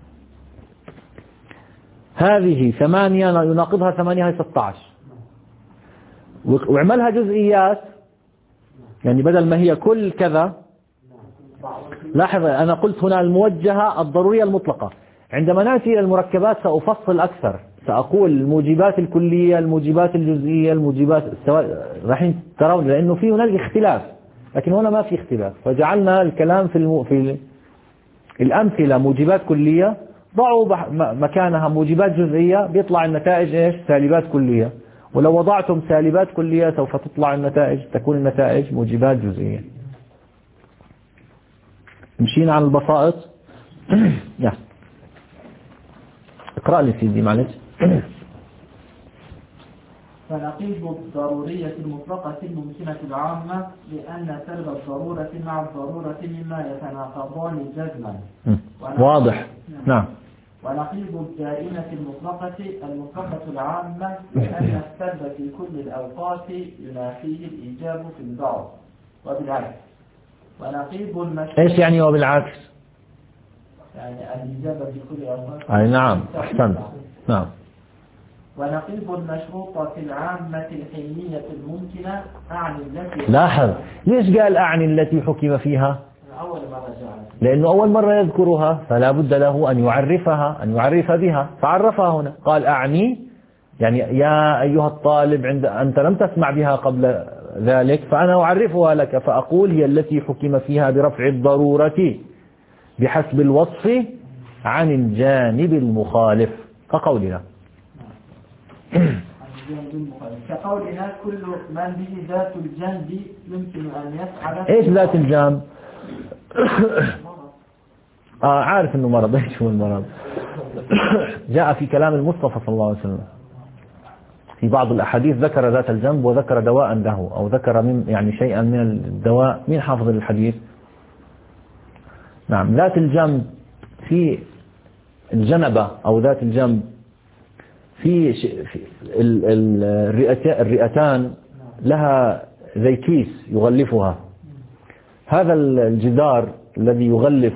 هذه ثمانية يناقضها ثمانية هي ستة عشر، وعملها جزئيات، يعني بدل ما هي كل كذا. لاحظ أنا قلت هنا الموجهة الضرورية المطلقة. عندما نأتي إلى المركبات سأفصل أكثر، سأقول الموجبات الكلية، الموجبات الجزئية، الموجبات السوا... راح ترون لأنه في هناك اختلاف، لكن هنا ما في اختلاف، فجعلنا الكلام في الم... في الأمثلة موجبات كلية، ضعوا بح... مكانها موجبات جزئية، بيطلع النتائج إيش؟ سالبات كلية. ولو وضعتم سالبات كلية سوف تطلع النتائج، تكون النتائج موجبات جزئية. مشينا على البسائط. يا اقرأ لي سيدي معلش. فنقيض الضرورية المطلقة الممكنة العامة لأن سلب الضرورة مع الضرورة مما يتناقضان جزما. واضح. نعم. ونقيض الدائمة المطلقة المطلقة العامة لأن السلب في كل الأوقات ينافيه الإيجاب في البعض وبالعكس. ونقيض المشروط. إيش يعني وبالعكس؟ يعني الإيجاب في كل الأوقات. أي نعم أحسنت. نعم. ونقيض المشروطة العامة الحلمية الممكنة أعني التي. لاحظ ليش قال أعني التي حكم فيها؟ أول مرة جاء. لأنه أول مرة يذكرها فلا بد له أن يعرفها، أن يعرف بها، فعرفها هنا. قال أعني يعني يا أيها الطالب، عند أنت لم تسمع بها قبل ذلك فأنا أعرفها لك، فأقول هي التي حكم فيها برفع الضرورة بحسب الوصف عن الجانب المخالف كقولنا. كقولنا كل من به ذات الجنب يمكن أن يفعل. إيش ذات الجنب؟ آه عارف إنه مرض. إيش هو المرض؟ جاء في كلام المصطفى صلى الله عليه وسلم في بعض الأحاديث ذكر ذات الجنب وذكر دواء له، أو ذكر من يعني شيئا من الدواء. مين حافظ الحديث؟ نعم. ذات الجنب في الجنبة أو ذات الجنب في, في الرئتان لها زي كيس يغلفها. هذا الجدار الذي يغلف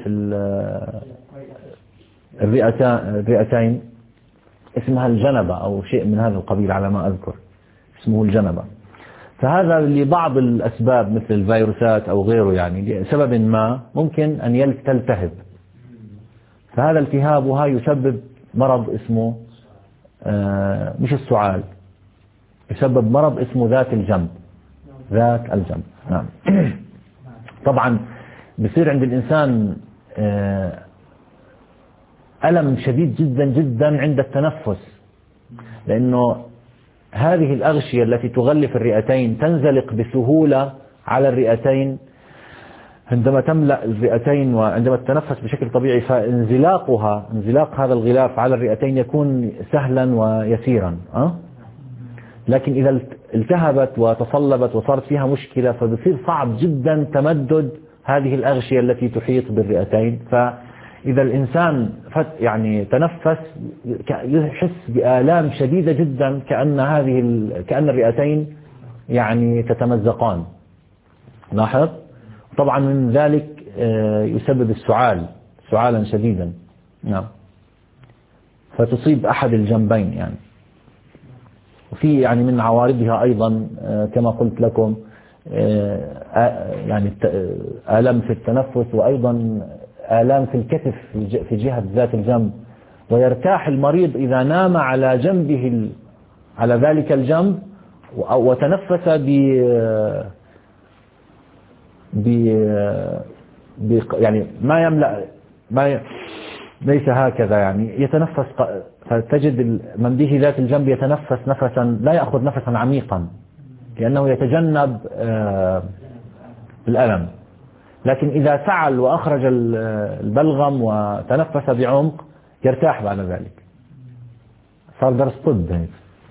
الرئتين اسمها الجنبة أو شيء من هذا القبيل على ما أذكر، اسمه الجنبة. فهذا لبعض الأسباب مثل الفيروسات أو غيره، يعني لسبب ما ممكن أن تلتهب، فهذا التهابها يسبب مرض اسمه آه مش السعال، يسبب مرض اسمه ذات الجنب. ذات الجنب. نعم. طبعا بصير عند الإنسان آه ألم شديد جدا جدا عند التنفس، لأنه هذه الأغشية التي تغلف الرئتين تنزلق بسهولة على الرئتين عندما تملأ الرئتين وعندما تتنفس بشكل طبيعي، فانزلاقها انزلاق هذا الغلاف على الرئتين يكون سهلا ويسيرا. أه؟ لكن إذا التهبت وتصلبت وصارت فيها مشكلة فبصير صعب جدا تمدد هذه الأغشية التي تحيط بالرئتين. فإذا الإنسان يعني تنفس يحس بآلام شديدة جدا كأن هذه كأن الرئتين يعني تتمزقان. لاحظ. طبعا من ذلك يسبب السعال سعالا شديدا. نعم. فتصيب أحد الجنبين يعني. وفي يعني من عوارضها أيضا كما قلت لكم يعني آلام في التنفس، وأيضا آلام في الكتف في جهة ذات الجنب. ويرتاح المريض إذا نام على جنبه على ذلك الجنب وتنفس ب ب يعني ما يملأ ما ي... ليس هكذا، يعني يتنفس. فتجد من به ذات الجنب يتنفس نفسا لا يأخذ نفسا عميقا لأنه يتجنب الألم. لكن إذا سعل وأخرج البلغم وتنفس بعمق يرتاح بعد ذلك. صار درس طب هيك.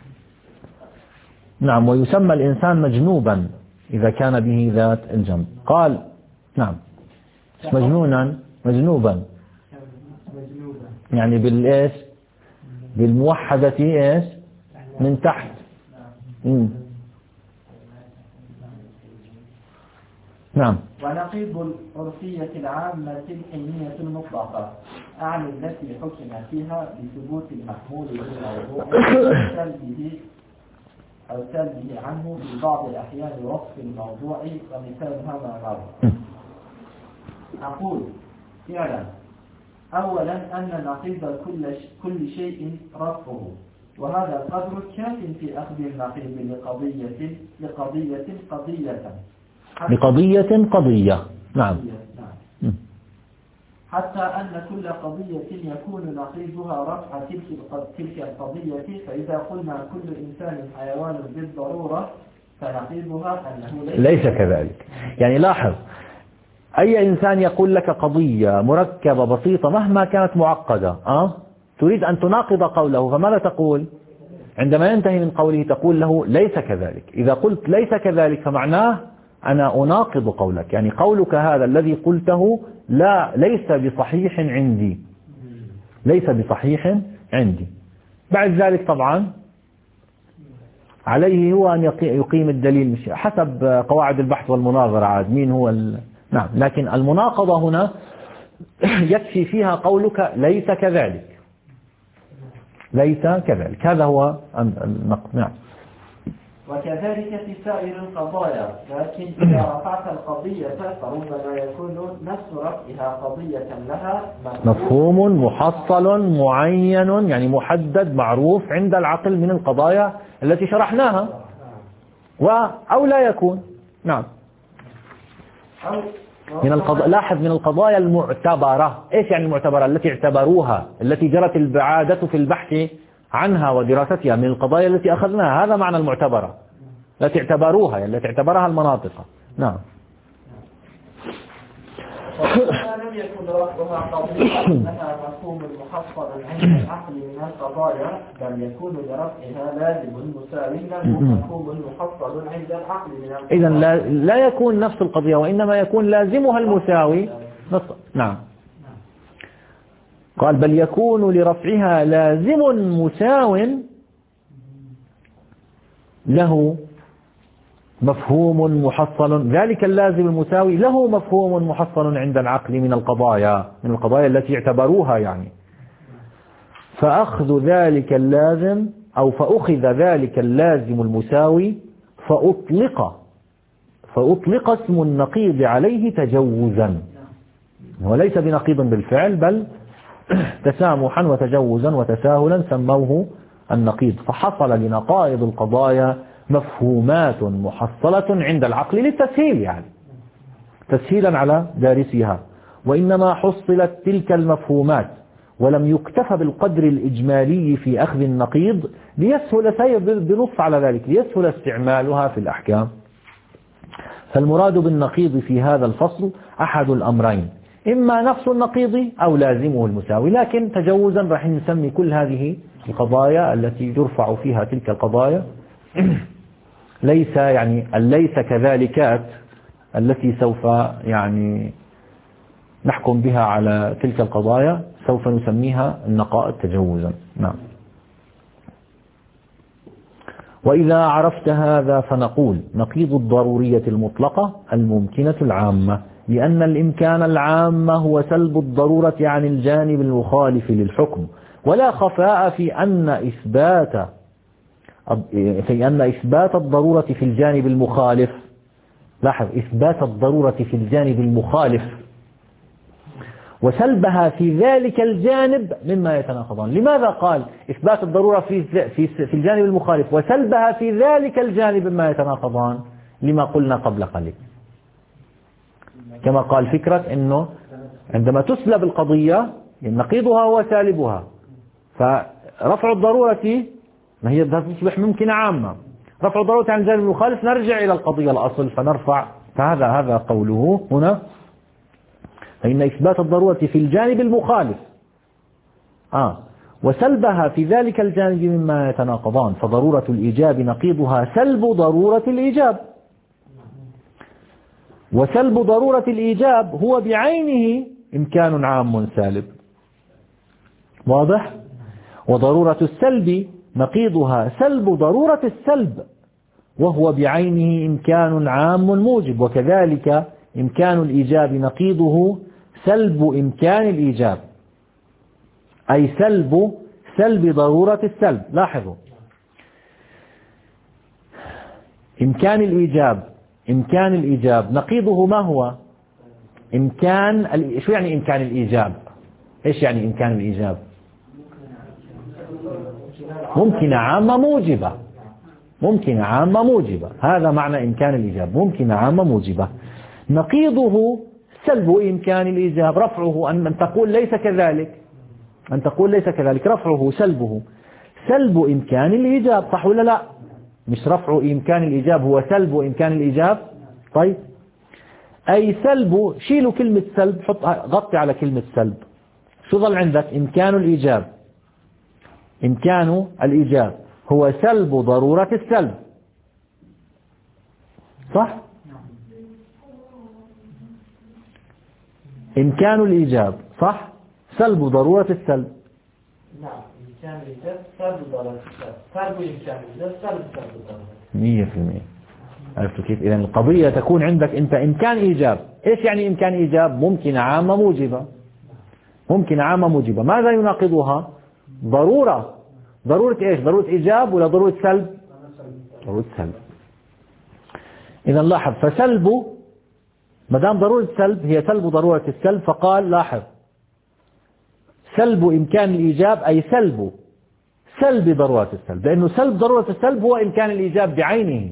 نعم. ويسمى الإنسان مجنوبا إذا كان به ذات الجنب. قال نعم مجنونا مجنوبا يعني بالإيش بالموحدة إيش من تحت. مم. نعم. ونقيض العرفية العامة الحينية المطلقة أعني التي حكم فيها بثبوت المحمول بالموضوع سلبه أو سلبه عنه في بعض الأحيان وصف الموضوع، ومثالها ما مر. أقول اعلم أولا أن نقيض كل كل شيء رفعه، وهذا القدر كاف في أخذ النقيض لقضية لقضية قضية لقضية قضية. نعم. حتى أن كل قضية يكون نقيضها رفع تلك تلك القضية، فإذا قلنا كل إنسان حيوان بالضرورة فنقيضها أنه ليس, ليس كذلك. يعني لاحظ، أي إنسان يقول لك قضية مركبة بسيطة مهما كانت معقدة أه؟ تريد أن تناقض قوله، فماذا تقول؟ عندما ينتهي من قوله تقول له ليس كذلك. إذا قلت ليس كذلك فمعناه أنا أناقض قولك، يعني قولك هذا الذي قلته لا ليس بصحيح عندي، ليس بصحيح عندي. بعد ذلك طبعا عليه هو أن يقيم الدليل حسب قواعد البحث والمناظرة عاد مين هو ال... نعم. لكن المناقضة هنا يكفي فيها قولك ليس كذلك، ليس كذلك. هذا هو النقد. نعم. وكذلك في سائر القضايا، لكن إذا رفعت القضية فربما يكون نفس رفعها قضية لها مفهوم محصل معين، يعني محدد معروف عند العقل من القضايا التي شرحناها، أو لا يكون. نعم. من القضايا، لاحظ، من القضايا المعتبرة. إيش يعني المعتبرة؟ التي اعتبروها، التي جرت البعادة في البحث عنها ودراستها، من القضايا التي أخذناها. هذا معنى المعتبرة، التي اعتبروها، يعني التي اعتبرها المناطق. نعم. وإذا لم يكن رفعها قضية أنها مفهوم محصل عند العقل من القضايا، بل يكون لرفعها لازم مساوي له مفهوم محصل عند العقل من القضايا. إذن لا, لا يكون نفس القضية، وإنما يكون لازمها المساوي. نعم. قال بل يكون لرفعها لازم مساو له مفهوم محصل، ذلك اللازم المساوي له مفهوم محصل عند العقل من القضايا، من القضايا التي اعتبروها يعني. فأخذ ذلك اللازم أو فأخذ ذلك اللازم المساوي فأطلق فأطلق اسم النقيض عليه تجوزا. هو ليس بنقيض بالفعل، بل تسامحا وتجوزا وتساهلا سموه النقيض. فحصل لنقائض القضايا مفهومات محصلة عند العقل للتسهيل، يعني تسهيلا على دارسها. وإنما حصلت تلك المفهومات ولم يكتفى بالقدر الإجمالي في أخذ النقيض ليسهل سير بنص على ذلك، ليسهل استعمالها في الأحكام. فالمراد بالنقيض في هذا الفصل أحد الأمرين، إما نفس النقيض أو لازمه المساوي. لكن تجوزا راح نسمي كل هذه القضايا التي يرفع فيها تلك القضايا ليس، يعني الليس كذلكات التي سوف يعني نحكم بها على تلك القضايا سوف نسميها النقائض تجوزا. نعم. وإذا عرفت هذا فنقول نقيض الضرورية المطلقة الممكنة العامة، لأن الإمكان العام هو سلب الضرورة عن الجانب المخالف للحكم، ولا خفاء في أن إثبات في أن إثبات الضرورة في الجانب المخالف، لاحظ، إثبات الضرورة في الجانب المخالف وسلبها في ذلك الجانب مما يتناقضان. لماذا قال إثبات الضرورة في في في الجانب المخالف وسلبها في ذلك الجانب مما يتناقضان؟ لما قلنا قبل قليل، كما قال فكرة إنه عندما تسلب القضية نقيضها هو سالبها، فرفع الضرورة ما هي تصبح ممكنة عامة، رفع الضرورة عن الجانب المخالف نرجع إلى القضية الأصل فنرفع. فهذا هذا قوله هنا، فإن إثبات الضرورة في الجانب المخالف آه وسلبها في ذلك الجانب مما يتناقضان، فضرورة الإيجاب نقيضها سلب ضرورة الإيجاب، وسلب ضرورة الإيجاب هو بعينه إمكان عام سالب، واضح؟ وضرورة السلب نقيضها سلب ضرورة السلب وهو بعينه إمكان عام موجب، وكذلك إمكان الإيجاب نقيضه سلب إمكان الإيجاب، أي سلب سلب ضرورة السلب. لاحظوا، إمكان الإيجاب إمكان الإيجاب نقيضه ما هو؟ إمكان ال... شو يعني إمكان الإيجاب؟ إيش يعني إمكان الإيجاب؟ ممكنة عامة موجبة، ممكنة عامة موجبة، هذا معنى إمكان الإيجاب، ممكنة عامة موجبة. نقيضه سلب إمكان الإيجاب رفعه، أن تقول ليس كذلك، أن تقول ليس كذلك رفعه سلبه، سلب إمكان الإيجاب، صح ولا لا؟ مش رفع إمكان الإيجاب هو سلب إمكان الإيجاب. طيب أي سلب، شيلوا كلمة سلب، حط غطي على كلمة سلب، شو ظل عندك؟ إمكان الإيجاب، إمكان الإيجاب هو سلب ضرورة السلب، صح؟ إمكان الإيجاب صح؟ سلب ضرورة السلب. نعم، إمكان الإيجاب سلب ضرورة السلب، سلب إمكان الإيجاب سلب سلب ضرورة. مية في المية. عرفتوا كيف؟ إذن القضية تكون عندك أنت إمكان إيجاب. إيش يعني إمكان إيجاب؟ ممكن عامة موجبة، ممكن عامة موجبة. ماذا يناقضها؟ ضرورة. ضرورة إيش؟ ضرورة إيجاب ولا ضرورة سلب؟ ضرورة سلب. إذا لاحظ، فسلب ما دام ضرورة سلب هي سلب ضرورة السلب، فقال لاحظ سلب إمكان الإيجاب أي سلب سلب ضرورة السلب، لأنه سلب ضرورة السلب هو إمكان الإيجاب بعينه.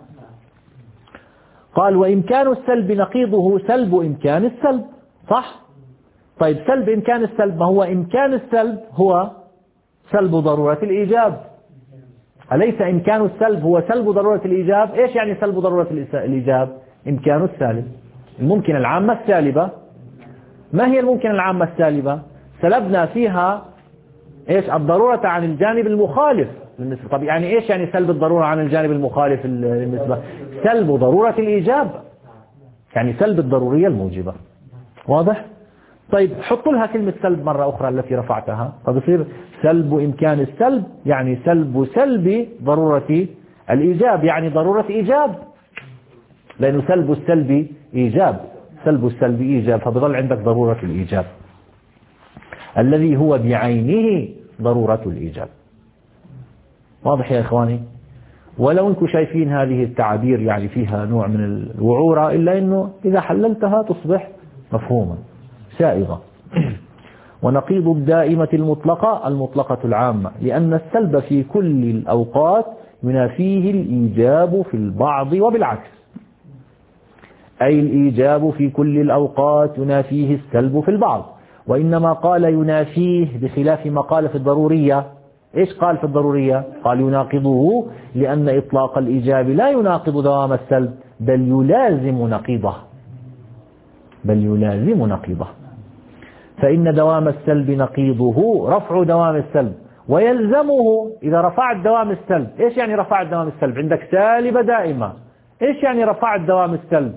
قال وإمكان السلب نقيضه سلب إمكان السلب، صح؟ طيب سلب إمكان السلب، ما هو إمكان السلب هو سلب ضرورة الإيجاب، أليس إمكان السلب هو سلب ضرورة الإيجاب؟ إيش يعني سلب ضرورة الإيجاب؟ إمكان السالب، الممكن العامة السالبة. ما هي الممكن العامة السالبة؟ سلبنا فيها إيش؟ الضرورة عن الجانب المخالف بالنسبة. طب يعني إيش يعني سلب الضرورة عن الجانب المخالف بالنسبة؟ سلب ضرورة الإيجاب، يعني سلب الضرورية الموجبة. واضح؟ طيب حطوا لها كلمة سلب مرة أخرى التي رفعتها، فبصير سلب إمكان السلب يعني سلب سلب ضرورة الإيجاب، يعني ضرورة إيجاب، لأنه سلب السلب إيجاب، سلب السلب إيجاب، فبظل عندك ضرورة الإيجاب الذي هو بعينه ضرورة الإيجاب. واضح يا إخواني؟ ولو أنكم شايفين هذه التعابير يعني فيها نوع من الوعورة، إلا أنه إذا حللتها تصبح مفهوما سائغة. ونقيض الدائمة المطلقة المطلقة العامة، لأن السلب في كل الأوقات ينافيه الإيجاب في البعض وبالعكس، أي الإيجاب في كل الأوقات ينافيه السلب في البعض، وإنما قال ينافيه بخلاف ما قال في الضرورية. إيش قال في الضرورية؟ قال يناقضه، لأن إطلاق الإيجاب لا يناقض دوام السلب، بل يلازم نقيضه، بل يلازم نقيضه، فإن دوام السلب نقيضه رفع دوام السلب، ويلزمه إذا رفعت دوام السلب. إيش يعني رفعت دوام السلب؟ عندك سالبة دائمة، إيش يعني رفعت دوام السلب؟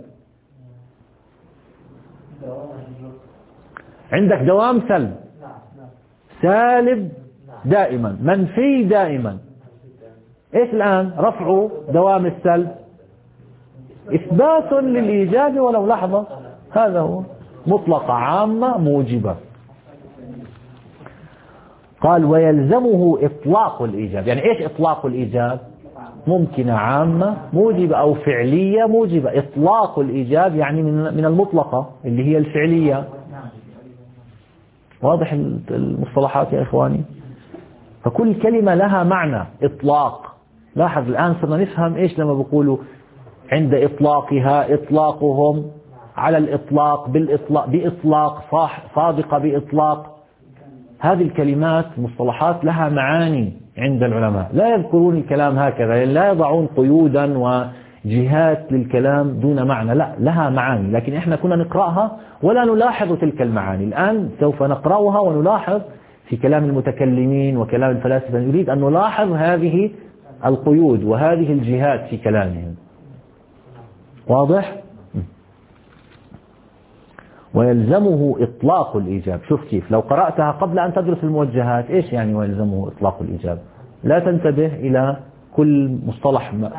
عندك دوام سلب سالب دائما منفي دائما، إيش الآن رفع دوام السلب؟ إثبات للإيجاب ولو لحظة، هذا هو مطلقة عامة موجبة. قال ويلزمه إطلاق الإيجاب، يعني إيش إطلاق الإيجاب؟ ممكنة عامة موجبة أو فعلية موجبة. إطلاق الإيجاب يعني من المطلقة اللي هي الفعلية. واضح المصطلحات يا إخواني؟ فكل كلمة لها معنى. إطلاق، لاحظ الآن صرنا نفهم إيش لما بيقولوا عند إطلاقها، إطلاقهم على الإطلاق، بالإطلاق، بإطلاق، صادقة بإطلاق. هذه الكلمات مصطلحات لها معاني عند العلماء، لا يذكرون الكلام هكذا، لا يضعون قيودا وجهات للكلام دون معنى، لا، لها معاني، لكن إحنا كنا نقرأها ولا نلاحظ تلك المعاني. الآن سوف نقرأها ونلاحظ في كلام المتكلمين وكلام الفلاسفة، نريد أن نلاحظ هذه القيود وهذه الجهات في كلامهم. واضح؟ ويلزمه إطلاق الإيجاب. شوف كيف لو قرأتها قبل أن تدرس الموجهات، إيش يعني ويلزمه إطلاق الإيجاب؟ لا تنتبه إلى كل مصطلح ما.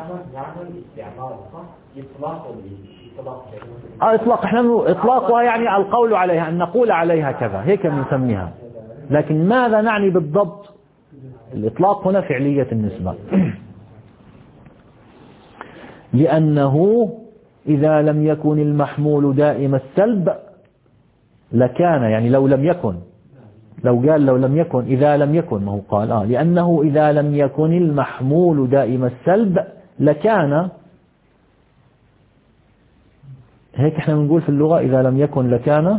آه إطلاق، إحنا إطلاقها يعني القول عليها، أن نقول عليها كذا، هيك بنسميها، لكن ماذا نعني بالضبط؟ الإطلاق هنا فعلية النسبة. لأنه إذا لم يكن المحمول دائم السلب لكان، يعني لو لم يكن، لو قال لو لم يكن، إذا لم يكن، ما هو قال آه لأنه إذا لم يكن المحمول دائم السلب لكان هيك احنا بنقول في اللغة إذا لم يكن لكان،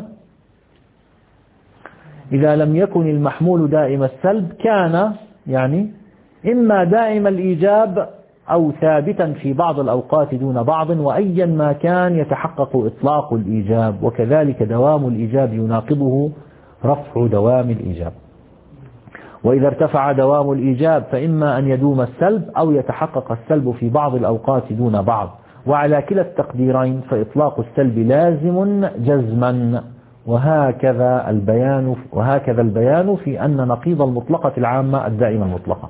إذا لم يكن المحمول دائم السلب كان يعني إما دائم الإيجاب أو ثابتا في بعض الأوقات دون بعض، وأيا ما كان يتحقق إطلاق الإيجاب، وكذلك دوام الإيجاب يناقضه رفع دوام الإيجاب. وإذا ارتفع دوام الإيجاب فإما أن يدوم السلب أو يتحقق السلب في بعض الأوقات دون بعض، وعلى كلا التقديرين فإطلاق السلب لازم جزما. وهكذا البيان وهكذا البيان في أن نقيض المطلقة العامة الدائمة المطلقة.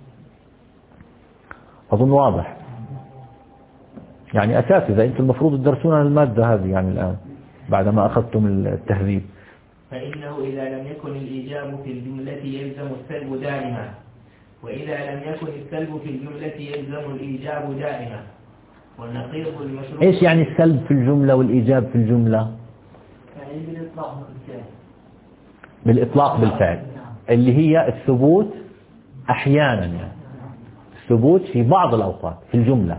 أظن واضح. يعني أساتذة أنتم المفروض تدرسون المادة هذه يعني الآن بعدما أخذتم التهذيب. فإنه إذا لم يكن الإيجاب في الجملة يلزم السلب دائما، وإذا لم يكن السلب في الجملة يلزم الإيجاب دائما. والنقيض المشروع. إيش يعني السلب في الجملة والإيجاب في الجملة؟ يعني بالإطلاق بالفعل. بالإطلاق بالفعل اللي هي الثبوت أحيانا، يعني الثبوت في بعض الأوقات في الجملة،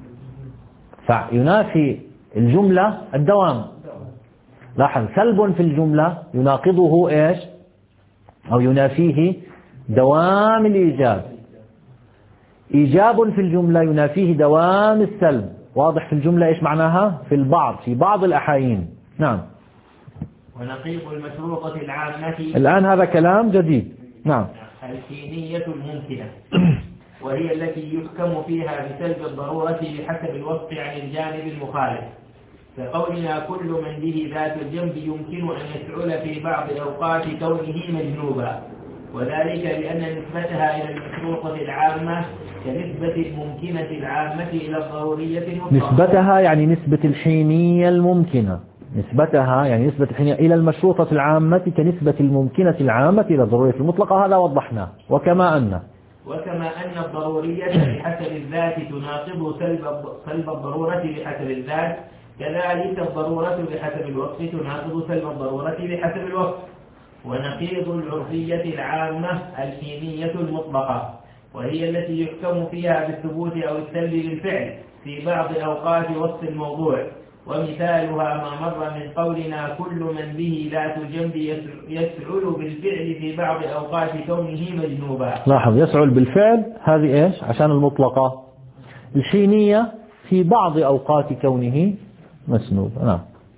فينافي الجملة الدوام. لاحظ سلب في الجملة يناقضه إيش أو ينافيه دوام الإيجاب، إيجاب في الجملة ينافيه دوام السلب. واضح في الجملة إيش معناها؟ في البعض في بعض الأحايين. نعم. ونقيض المشروطة العامة الآن هذا كلام جديد. نعم. الحينية الممكنة، وهي التي يحكم فيها بسلب الضرورة بحسب الوصف عن الجانب المخالف، كقولنا كل من به ذات الجنب يمكن أن يفعل في بعض أوقات كونه مجنوبا، وذلك لأن نسبتها إلى المشروطة العامة كنسبة الممكنة العامة إلى الضرورية المطلقة. نسبتها يعني نسبة الحينية الممكنة، نسبتها يعني نسبة الحينية إلى المشروطة العامة كنسبة الممكنة العامة إلى الضرورية المطلقة. هذا وضحناه. وكما أن وكما أن الضرورية بحسب الذات تناقض سلب سلب الضرورة بحسب الذات، كذلك الضرورة بحسب الوصف تناقض سلب الضرورة بحسب الوصف. ونقيض العرفية العامة الحينية المطلقة، وهي التي يحكم فيها بالثبوت أو السلب للفعل في بعض أوقات وصف الموضوع، ومثالها ما مر من قولنا كل من به ذات جنب يسعل بالفعل في بعض أوقات كونه مجنوبا. لاحظ يسعل بالفعل هذه إيش عشان المطلقة، الحينية في بعض أوقات كونه مسنوب. نعم.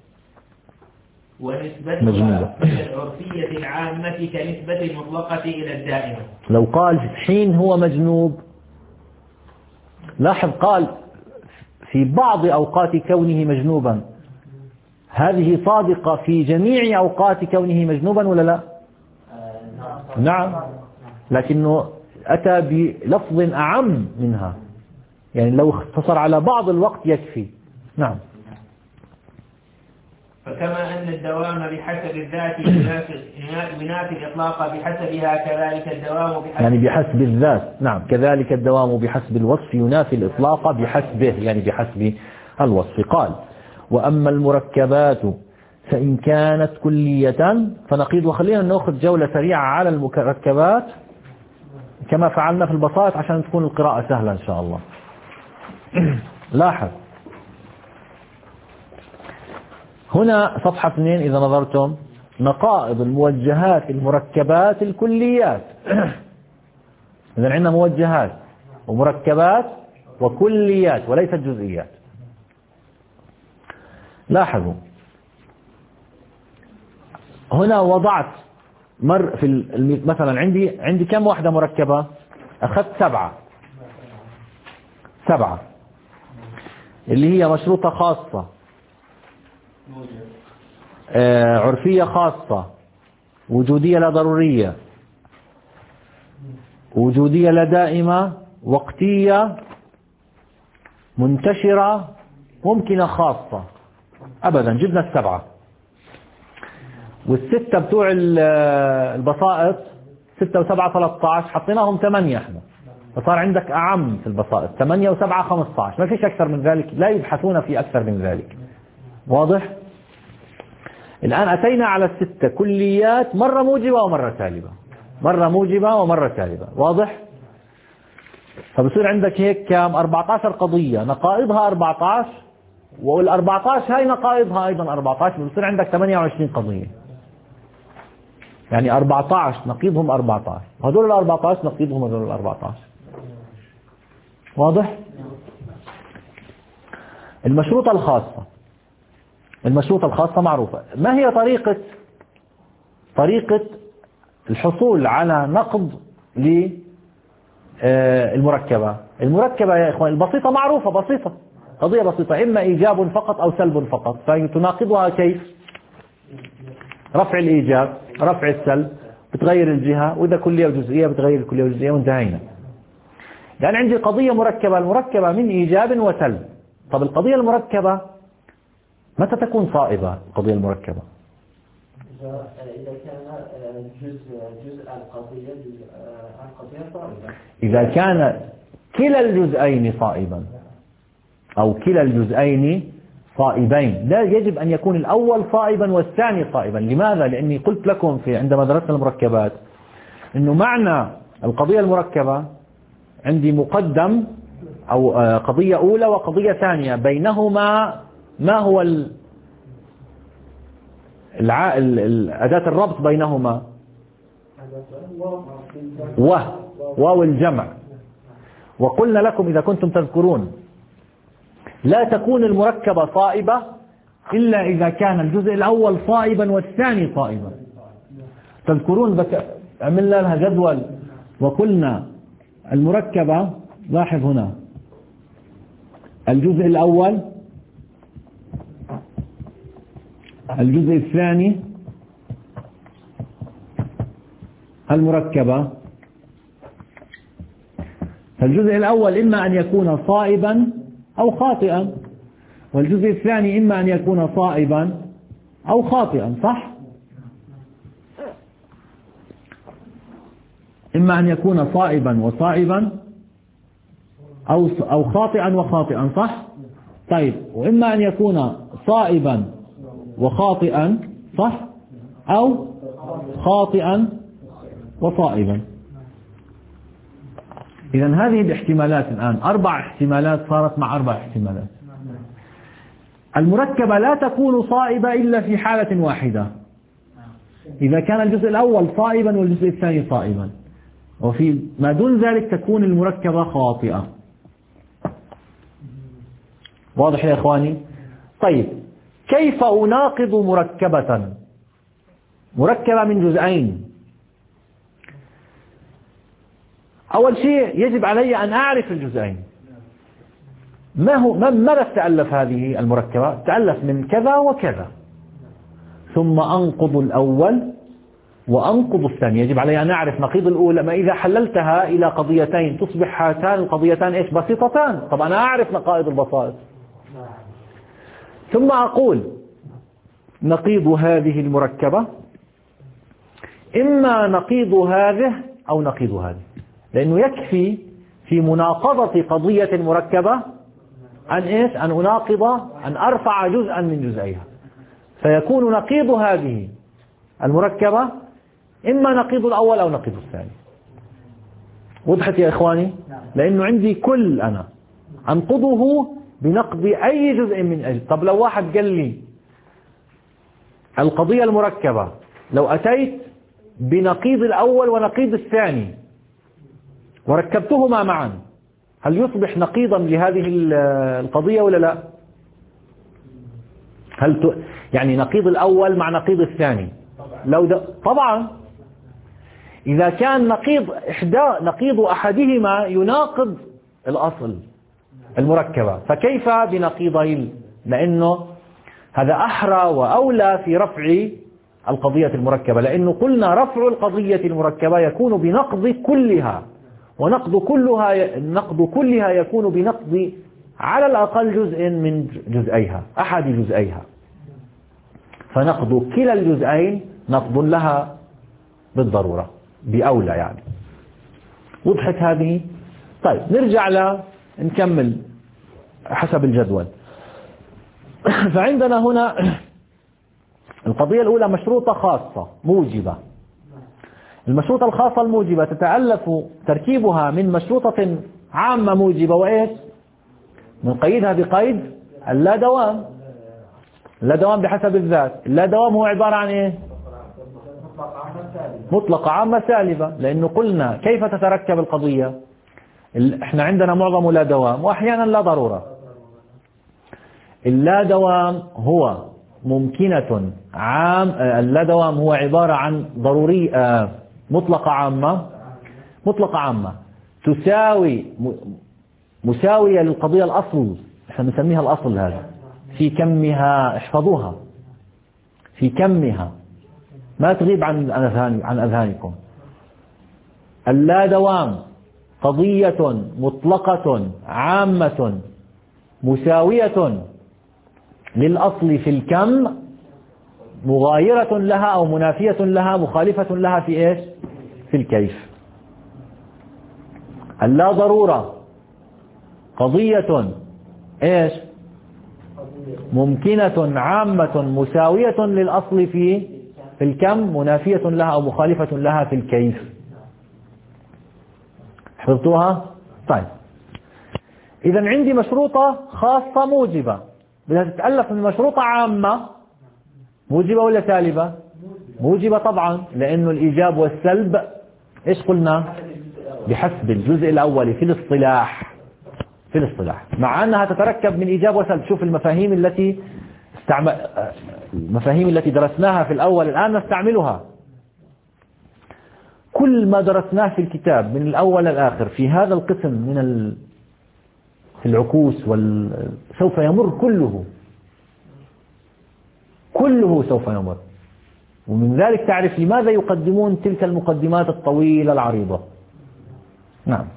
ونسبتها إلى العرفية العامة كنسبة المطلقة إلى الدائمة. لو قال حين هو مجنوب، لاحظ قال في بعض أوقات كونه مجنوبا، هذه صادقة في جميع أوقات كونه مجنوبا ولا لا؟ نعم، لكنه أتى بلفظ أعم منها، يعني لو اختصر على بعض الوقت يكفي. نعم. فكما أن الدوام بحسب الذات ينافي الإطلاق بحسبها، كذلك الدوام بحسب يعني بحسب الذات. نعم. كذلك الدوام بحسب الوصف ينافي الإطلاق بحسبه، يعني بحسب الوصف. قال وأما المركبات فإن كانت كلية فنقيض. وخلينا نأخذ جولة سريعة على المركبات كما فعلنا في البساط عشان تكون القراءة سهلة إن شاء الله. لاحظ هنا صفحة اثنين إذا نظرتم، نقائض الموجهات المركبات الكليات. إذا عندنا موجهات ومركبات وكليات وليست جزئيات. لاحظوا هنا وضعت مر في مثلا عندي عندي كم واحدة مركبة؟ أخذت سبعة سبعة اللي هي مشروطة خاصة، آه عرفية خاصة، وجودية لا ضرورية، وجودية لا دائمة، وقتية، منتشرة، ممكنة خاصة. أبدا جبنا السبعة. والستة بتوع البسائط ستة وسبعة ثلاثة عشر حطيناهم ثمانية احنا، فصار عندك أعم في البسائط ثمانية وسبعة خمسة عشر، ما فيش أكثر من ذلك، لا يبحثون في أكثر من ذلك. واضح؟ الآن أتينا على الستة كليات، مرة موجبة ومرة سالبة، مرة موجبة ومرة سالبة. واضح؟ فبصير عندك هيك كام؟ أربعة عشر قضية، نقائضها أربعة عشر والأربعة عشر هاي نقائضها أيضا أربعة عشر، بصير عندك ثمانية وعشرين قضية. يعني أربعة عشر نقيضهم أربعة عشر، هذول الأربعة عشر نقيضهم هذول الأربعة عشر. واضح؟ المشروطة الخاصة، المشروطة الخاصة معروفة. ما هي طريقة طريقة الحصول على نقض للمركبة؟ المركبة يا إخوان البسيطة معروفة، بسيطة، قضية بسيطة، إما إيجاب فقط أو سلب فقط. فتناقضها كيف؟ رفع الإيجاب، رفع السلب، بتغير الجهة، وإذا كلية وجزئية بتغير الكلية وجزئية، وانتهينا. يعني عندي قضية مركبة، المركبة من إيجاب وسلب. طب القضية المركبة متى تكون صائبة؟ القضية المركبة إذا كان جزء جزء القضية القضية صائبة، إذا كان كلا الجزئين صائبا أو كلا الجزئين صائبين. لا يجب أن يكون الأول صائبا والثاني صائبا. لماذا؟ لأني قلت لكم في عندما درسنا المركبات أنه معنى القضية المركبة عندي مقدم أو قضية أولى وقضية ثانية، بينهما ما هو الع... أداة الربط بينهما؟ و واو الجمع. وقلنا لكم إذا كنتم تذكرون لا تكون المركبة صائبة إلا إذا كان الجزء الأول صائبا والثاني صائبا. تذكرون بك... عملنا لها جدول وقلنا المركبة، لاحظ هنا الجزء الأول، الجزء الثاني، المركبة. فالجزء الأول إما أن يكون صائبا أو خاطئا، والجزء الثاني إما أن يكون صائبا أو خاطئا، صح؟ إما أن يكون صائبا وصائبا أو أو خاطئا وخاطئا، صح؟ طيب، وإما أن يكون صائبا وخاطئا، صح؟ أو خاطئا وصائبا. إذن هذه الاحتمالات الآن أربع احتمالات، صارت مع أربع احتمالات. المركبة لا تكون صائبة إلا في حالة واحدة، إذا كان الجزء الأول صائبا والجزء الثاني صائبا، وفي ما دون ذلك تكون المركبة خاطئة. واضح يا إخواني؟ طيب، كيف أناقض مركبة مركبة من جزئين؟ أول شيء يجب علي أن أعرف الجزئين. ما هو ماذا تتألف هذه المركبة؟ تتألف من كذا وكذا، ثم أنقض الأول وأنقض الثاني. يجب علي أن أعرف نقيض الأولى. ما إذا حللتها إلى قضيتين تصبح هاتان القضيتان إيش؟ بسيطتان. طب أنا أعرف نقائض البسائط. ثم أقول نقيض هذه المركبة إما نقيض هذه أو نقيض هذه، لأنه يكفي في مناقضة قضية مركبة أن إيش؟ أن أناقض، أن أرفع جزءا من جزئيها، فيكون نقيض هذه المركبة إما نقيض الأول أو نقيض الثاني. وضحت يا إخواني؟ لأنه عندي كل أنا أنقضه بنقض أي جزء من أجل. طب لو واحد قال لي القضية المركبة لو أتيت بنقيض الأول ونقيض الثاني وركبتهما معا، هل يصبح نقيضا لهذه القضية ولا لا؟ هل ت... يعني نقيض الأول مع نقيض الثاني لو د... طبعا إذا كان نقيض إحدى نقيض أحدهما يناقض الأصل المركبة، فكيف بنقيضين؟ لأنه هذا أحرى وأولى في رفع القضية المركبة، لأنه قلنا رفع القضية المركبة يكون بنقض كلها، ونقض كلها نقض كلها يكون بنقض على الأقل جزء من جزئيها، أحد جزئيها. فنقض كلا الجزئين نقض لها بالضرورة بأولى يعني. وضحت هذه؟ طيب نرجع ل نكمل حسب الجدول. فعندنا هنا القضية الأولى مشروطة خاصة موجبة. المشروطة الخاصة الموجبة تتألف تركيبها من مشروطة عامة موجبة وإيش؟ نقيدها بقيد اللا دوام. اللا دوام بحسب الذات. اللا دوام هو عبارة عن إيه؟ مطلقة عامة سالبة، لأنه قلنا كيف تتركب القضية. احنا عندنا معظم لا دوام وأحيانا لا ضرورة. اللا دوام هو ممكنة عام، اللا دوام هو عبارة عن ضروري مطلقة عامة، مطلقة عامة تساوي مساوية للقضية الأصل، احنا بنسميها الأصل هذا في كمها، احفظوها في كمها ما تغيب عن أذهان عن أذهانكم. اللا دوام قضية مطلقة عامة مساوية للأصل في الكم، مغايرة لها أو منافية لها، مخالفة لها في إيش؟ في الكيف. اللا ضرورة قضية إيش؟ ممكنة عامة مساوية للأصل في في الكم، منافية لها أو مخالفة لها في الكيف. حفظتوها؟ طيب، إذا عندي مشروطة خاصة موجبة، بدها تتألف من مشروطة عامة. موجبة ولا سالبة؟ موجبة طبعا، لأنه الإيجاب والسلب إيش قلنا؟ بحسب الجزء الأولي في الاصطلاح، في الاصطلاح، مع أنها تتركب من إيجاب وسلب. شوف المفاهيم التي استعمل المفاهيم التي درسناها في الأول الآن نستعملها. كل ما درسناه في الكتاب من الأول للآخر في هذا القسم من ال... في العكوس وال... سوف يمر كله، كله سوف يمر. ومن ذلك تعرف لماذا يقدمون تلك المقدمات الطويلة العريضة. نعم.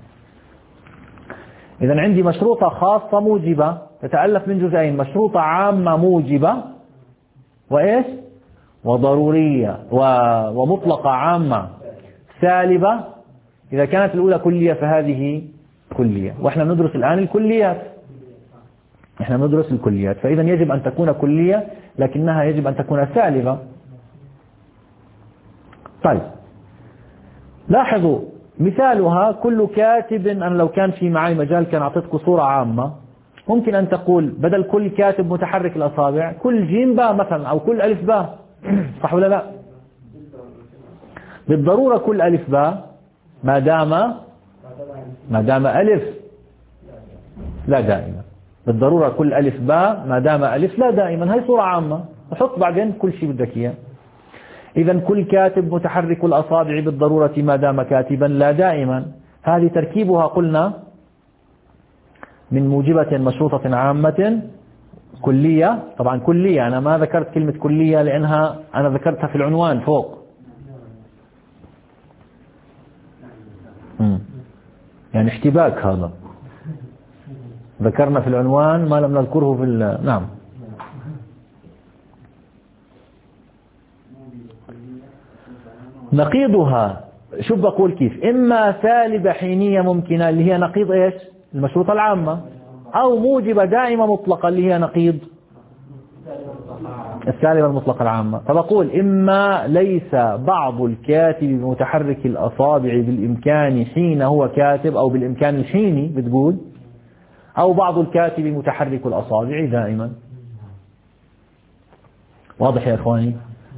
إذا عندي مشروطة خاصة موجبة تتألف من جزئين: مشروطة عامة موجبة وإيش؟ وضرورية و... ومطلقة عامة سالبة. إذا كانت الأولى كلية فهذه كلية، وإحنا ندرس الآن الكليات، إحنا ندرس الكليات، فإذا يجب أن تكون كلية لكنها يجب أن تكون سالبة. طيب، لاحظوا مثالها: كل كاتب. أنا لو كان في معي مجال كان أعطيتكم صورة عامة. ممكن أن تقول بدل كل كاتب متحرك الأصابع كل جيم باء مثلا، أو كل ألف باء. صح ولا لا؟ بالضرورة كل ألف باء ما دام ما دام ألف لا دائما. بالضرورة كل ألف باء ما دام ألف لا دائما. هاي صورة عامة، وحط بعدين كل شيء بدك إياه. إذا كل كاتب متحرك الأصابع بالضرورة ما دام كاتبا لا دائما. هذه تركيبها قلنا من موجبة مشروطة عامة كلية. طبعا كلية، أنا ما ذكرت كلمة كلية لأنها أنا ذكرتها في العنوان فوق. يعني اشتباك، هذا ذكرنا في العنوان ما لم نذكره في ال... نعم. نقيضها شوف بقول كيف: إما سالبة حينية ممكنة اللي هي نقيض إيش؟ المشروطة العامة، أو موجبة دائمة مطلقة اللي هي نقيض السالبة المطلقة العامة. فبقول: إما ليس بعض الكاتب متحرك الأصابع بالإمكان حين هو كاتب، أو بالإمكان الحيني بتقول، أو بعض الكاتب متحرك الأصابع دائما. واضح يا إخواني؟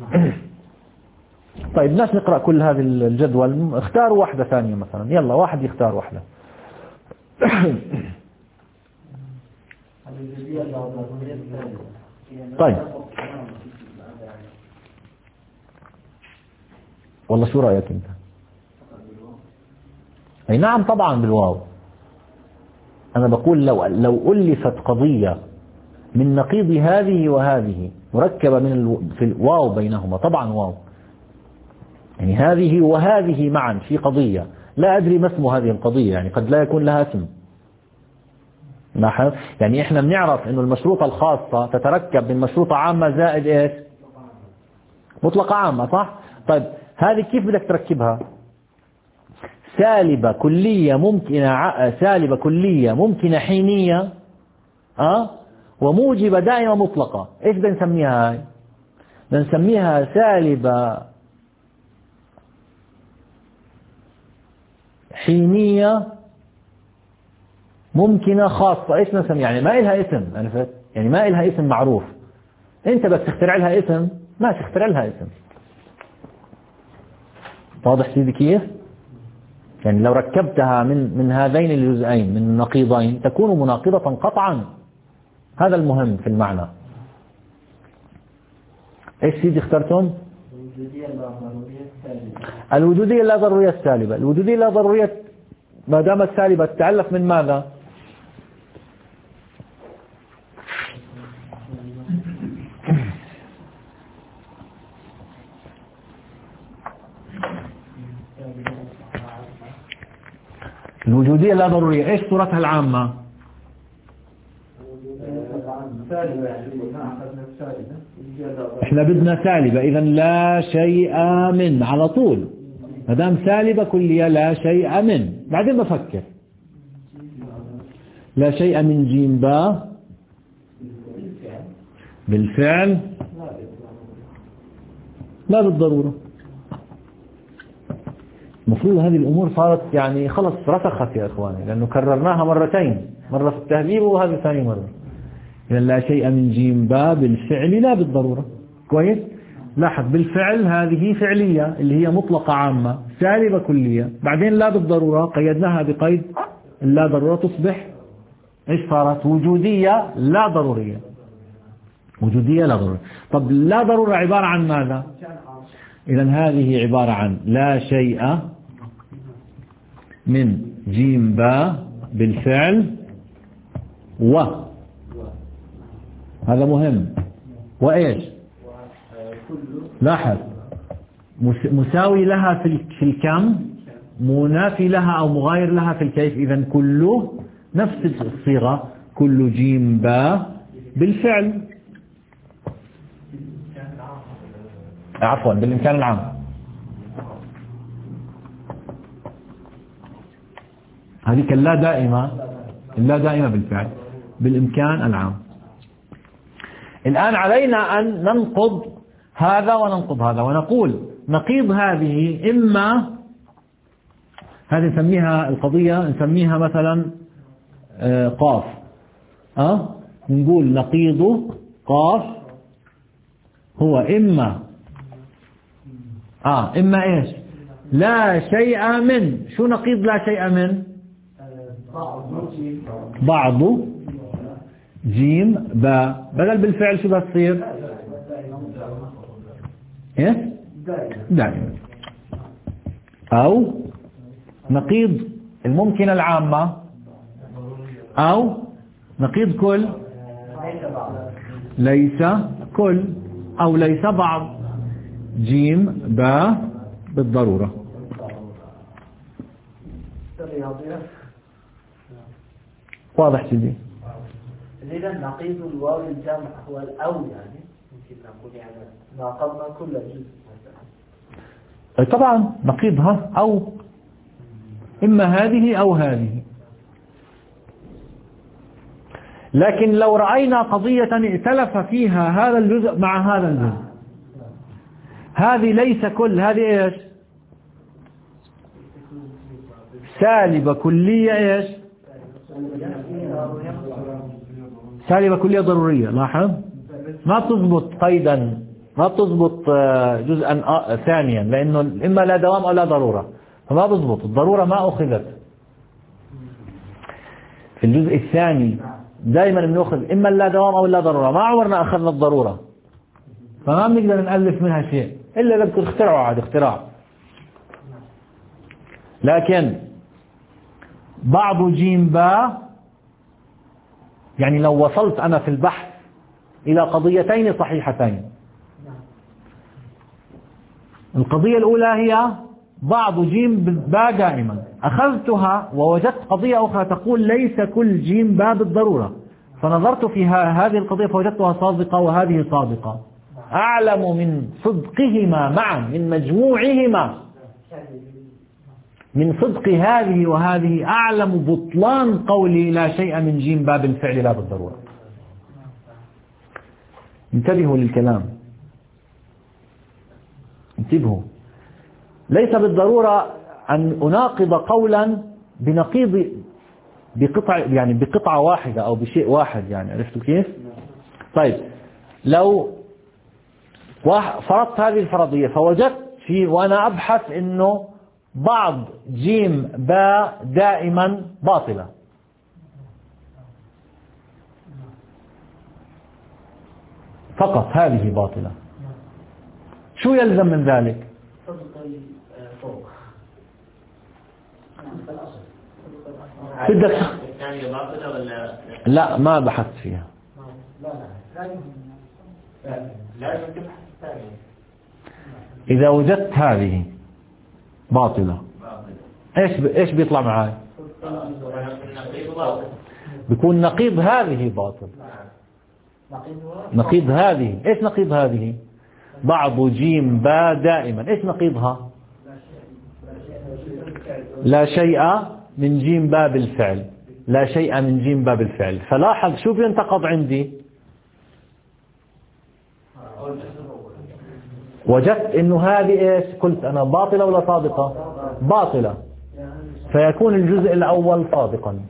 طيب، الناس نقرأ كل هذه الجدول. اختاروا واحدة ثانية مثلا، يلا واحد يختار واحدة. طيب، والله شو رأيك أنت؟ أي نعم طبعا بالواو. أنا بقول لو لو ألفت قضية من نقيض هذه وهذه مركبة من الو... في الواو بينهما، طبعا واو. يعني هذه وهذه معا في قضية، لا أدري ما اسم هذه القضية، يعني قد لا يكون لها اسم. يعني إحنا بنعرف إنه المشروطة الخاصة تتركب من مشروطة عامة زائد إيش؟ مطلقة عامة، صح؟ طيب، هذه كيف بدك تركبها؟ سالبة كلية ممكنة، سالبة كلية ممكنة حينية، أه؟ وموجبة دائمة مطلقة. إيش بدنا نسميها هاي؟ بدنا نسميها سالبة حينية ممكنة خاصة. إيش نسمي؟ يعني ما إلها اسم، عرفت؟ يعني ما إلها اسم معروف. أنت بس تخترع لها اسم، ما تخترع لها اسم. واضح سيدي كيف؟ يعني لو ركبتها من من هذين الجزئين من نقيضين تكون مناقضة قطعا. هذا المهم في المعنى. ايش سيدي اخترتم؟ الوجودية لا ضرورية السالبة. الوجودية لا ضرورية ما دامت سالبة تتألف من ماذا؟ الوجودية لا ضرورية ايش صورتها العامة؟ احنا بدنا سالبة، اذا لا شيء من على طول. ما دام سالبة كلية لا شيء من، بعدين بفكر. لا شيء من جيم با بالفعل لا بالضرورة. المفروض هذه الأمور صارت يعني خلص رسخت يا إخواني، لأنه كررناها مرتين، مرة في التهذيب وهذه ثاني مرة. إذا لا شيء من جيم با بالفعل لا بالضرورة. كويس؟ لاحظ بالفعل هذه فعلية اللي هي مطلقة عامة سالبة كلية، بعدين لا بالضرورة قيدناها بقيد لا ضرورة تصبح إيش صارت؟ وجودية لا ضرورية. وجودية لا ضرورة. طب لا ضرورة عبارة عن ماذا؟ إذا هذه عبارة عن لا شيء من جيم با بالفعل و، هذا مهم، وإيش؟ لاحظ مساوي لها في الكم، منافي لها أو مغاير لها في الكيف. إذا كله نفس الصيغة، كل جيم با بالفعل، عفوا بالإمكان العام. هذه اللا دائمة، اللا دائمة بالفعل بالإمكان العام. الآن علينا أن ننقض هذا وننقض هذا ونقول نقيض هذه. إما هذه نسميها القضية نسميها مثلا قاف، أه؟ نقول نقيض قاف هو إما آه إما إيش؟ لا شيء من. شو نقيض لا شيء من؟ بعض جيم با. بدل بالفعل شو بتصير؟ إيه؟ دائما. أو نقيض الممكن العامة، أو نقيض كل ليس كل، أو ليس بعض جيم با بالضرورة. واضح سيدي؟ إذا نقيض الواو الجمع هو الأو، يعني ممكن نقول يعني ناقضنا كل جزء مثلا. طبعا نقيضها أو إما هذه أو هذه. لكن لو رأينا قضية ائتلف فيها هذا الجزء مع هذا الجزء، هذه ليس كل، هذه إيش؟ سالبة كلية إيش؟ سالبة كلية ضرورية. لاحظ ما تضبط قيدا، ما تضبط جزءا ثانيا، لأنه إما لا دوام أو لا ضرورة، فما بضبط. الضرورة ما أخذت في الجزء الثاني، دائما بنأخذ إما لا دوام أو لا ضرورة، ما عمرنا أخذنا الضرورة، فما بنقدر نألف منها شيء إلا إذا بدكم تخترعوا عاد اختراع. لكن بعض جيم با، يعني لو وصلت أنا في البحث إلى قضيتين صحيحتين، القضية الأولى هي بعض جيم با دائما، أخذتها ووجدت قضية أخرى تقول ليس كل جيم با بالضرورة، فنظرت في هذه القضية فوجدتها صادقة وهذه صادقة، أعلم من صدقهما معا، من مجموعهما، من صدق هذه وهذه أعلم بطلان قولي لا شيء من جيم با بالفعل لا بالضرورة. انتبهوا للكلام، انتبهوا. ليس بالضرورة أن أناقض قولا بنقيض بقطع، يعني بقطعة واحدة أو بشيء واحد، يعني عرفتوا كيف؟ طيب لو فرضت هذه الفرضية فوجدت في وأنا أبحث إنه بعض جيم باء دائما باطلة، فقط هذه باطلة، شو يلزم من ذلك؟ بدك لا ما بحثت فيها. إذا وجدت هذه باطلة إيش ب... إيش بيطلع معاي؟ بيكون نقيض هذه باطل. نقيض هذه إيش نقيض هذه؟ بعض جيم باء دائما إيش نقيضها؟ لا شيء من جيم باء بالفعل، لا شيء من جيم باء بالفعل. فلاحظ شو بينتقض عندي؟ وجدت انه هذه ايش؟ قلت انا باطلة ولا صادقة؟ باطلة، فيكون الجزء الاول صادقا،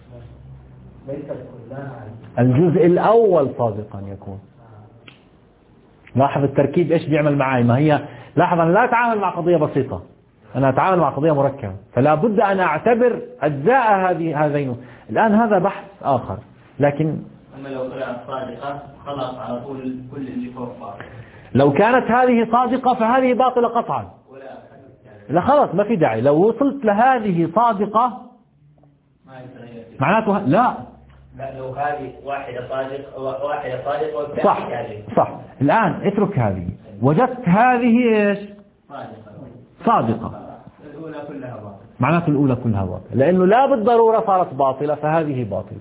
الجزء الاول صادقا يكون. لاحظ التركيب ايش بيعمل معي. ما هي لاحظ انا لا اتعامل مع قضية بسيطة، انا اتعامل مع قضية مركبة، فلا بد ان اعتبر اجزاء هذه هذين. الان هذا بحث اخر، لكن اما لو طلعت صادقة خلاص على طول كل اللي فوق باطل. لو كانت هذه صادقة فهذه باطلة قطعا، لا خلاص ما في داعي. لو وصلت لهذه صادقة معناته لا لا لو هذه واحدة صادق واحدة صادقة صح صح. الآن اترك هذه، وجدت هذه ايش؟ صادقة، الأولى كلها باطلة، معناته الأولى كلها باطلة، لأنه لا بالضرورة صارت باطلة فهذه باطلة.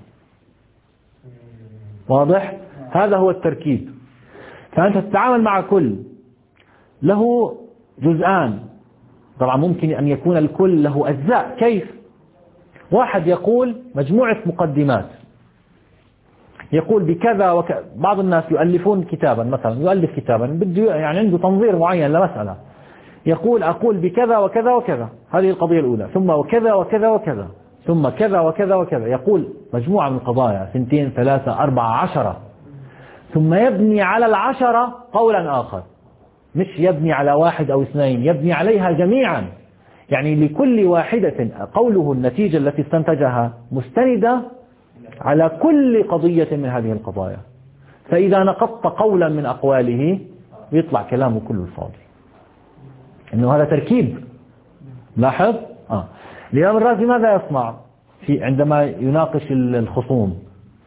واضح؟ هذا هو التركيب. فأنت تتعامل مع كل له جزءان، طبعا ممكن أن يكون الكل له أجزاء. كيف؟ واحد يقول مجموعة مقدمات، يقول بكذا وكذا. بعض الناس يؤلفون كتابا مثلا، يؤلف كتابا بده يعني عنده تنظير معين لمسألة، يقول أقول بكذا وكذا وكذا، هذه القضية الأولى، ثم وكذا وكذا وكذا، ثم كذا وكذا وكذا. يقول مجموعة من القضايا، سنتين ثلاثة أربعة عشرة، ثم يبني على العشرة قولا آخر، مش يبني على واحد أو اثنين، يبني عليها جميعا. يعني لكل واحدة قوله النتيجة التي استنتجها مستندة على كل قضية من هذه القضايا. فإذا نقضت قولا من أقواله يطلع كلامه كله الفاضي. إنه هذا تركيب. لاحظ آه. الإمام الرازي ماذا يصنع في عندما يناقش الخصوم؟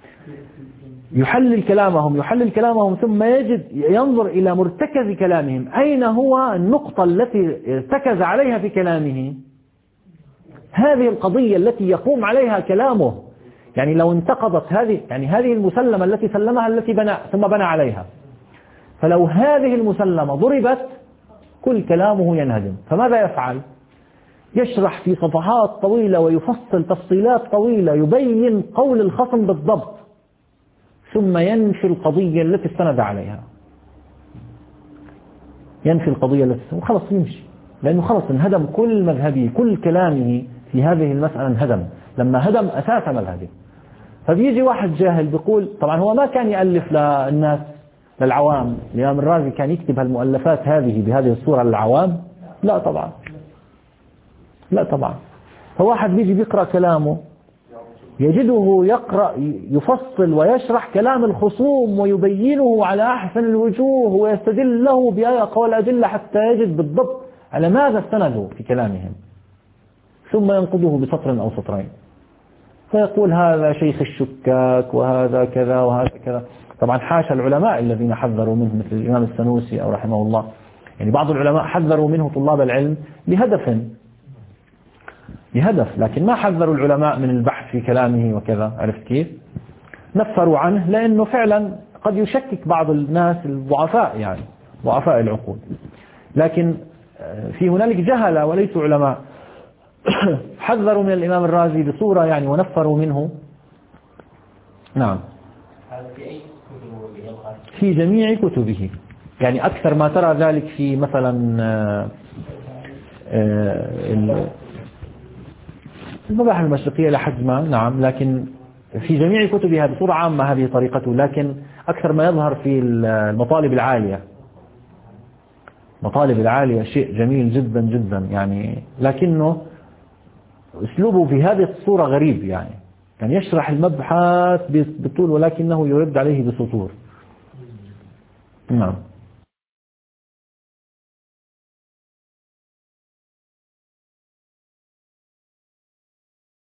يحلل كلامهم يحلل كلامهم ثم يجد ينظر إلى مرتكز كلامهم، أين هو النقطة التي ارتكز عليها في كلامه، هذه القضية التي يقوم عليها كلامه. يعني لو انتقضت هذه، يعني هذه المسلمة التي سلمها التي بنى ثم بنى عليها، فلو هذه المسلمة ضربت كل كلامه ينهدم. فماذا يفعل؟ يشرح في صفحات طويلة ويفصل تفصيلات طويلة يبين قول الخصم بالضبط، ثم ينفي القضية التي استند عليها، ينفي القضية التي وخلص يمشي، لأنه خلص انهدم كل مذهبه، كل كلامه في هذه المسألة انهدم لما هدم أساس مذهبه. فبيجي واحد جاهل بيقول، طبعا هو ما كان يألف للناس للعوام، الإمام الرازي كان يكتب هالمؤلفات هذه بهذه الصورة للعوام؟ لا طبعا، لا طبعا. فواحد بيجي بيقرأ كلامه يجده يقرأ يفصل ويشرح كلام الخصوم ويبينه على أحسن الوجوه ويستدل له بأقوى الأدلة حتى يجد بالضبط على ماذا استندوا في كلامهم، ثم ينقضه بسطر أو سطرين، فيقول هذا شيخ الشكاك وهذا كذا وهذا كذا. طبعا حاشا العلماء الذين حذروا منه مثل الإمام السنوسي أو رحمه الله، يعني بعض العلماء حذروا منه طلاب العلم لهدف لهدف لكن ما حذروا العلماء من البحث في كلامه وكذا. عرفت كيف؟ نفروا عنه لأنه فعلا قد يشكك بعض الناس الضعفاء، يعني ضعفاء العقول، لكن في هنالك جهلة وليسوا علماء حذروا من الإمام الرازي بصورة يعني ونفروا منه. نعم، في جميع كتبه، يعني أكثر ما ترى ذلك في مثلا المباحث المشرقية لحد ما، نعم، لكن في جميع كتبها بصورة عامة هذه طريقته، لكن أكثر ما يظهر في المطالب العالية. مطالب العالية شيء جميل جدا جدا يعني، لكنه أسلوبه في هذه الصورة غريب يعني، كان يعني يشرح المبحث بالطول ولكنه يرد عليه بسطور. نعم.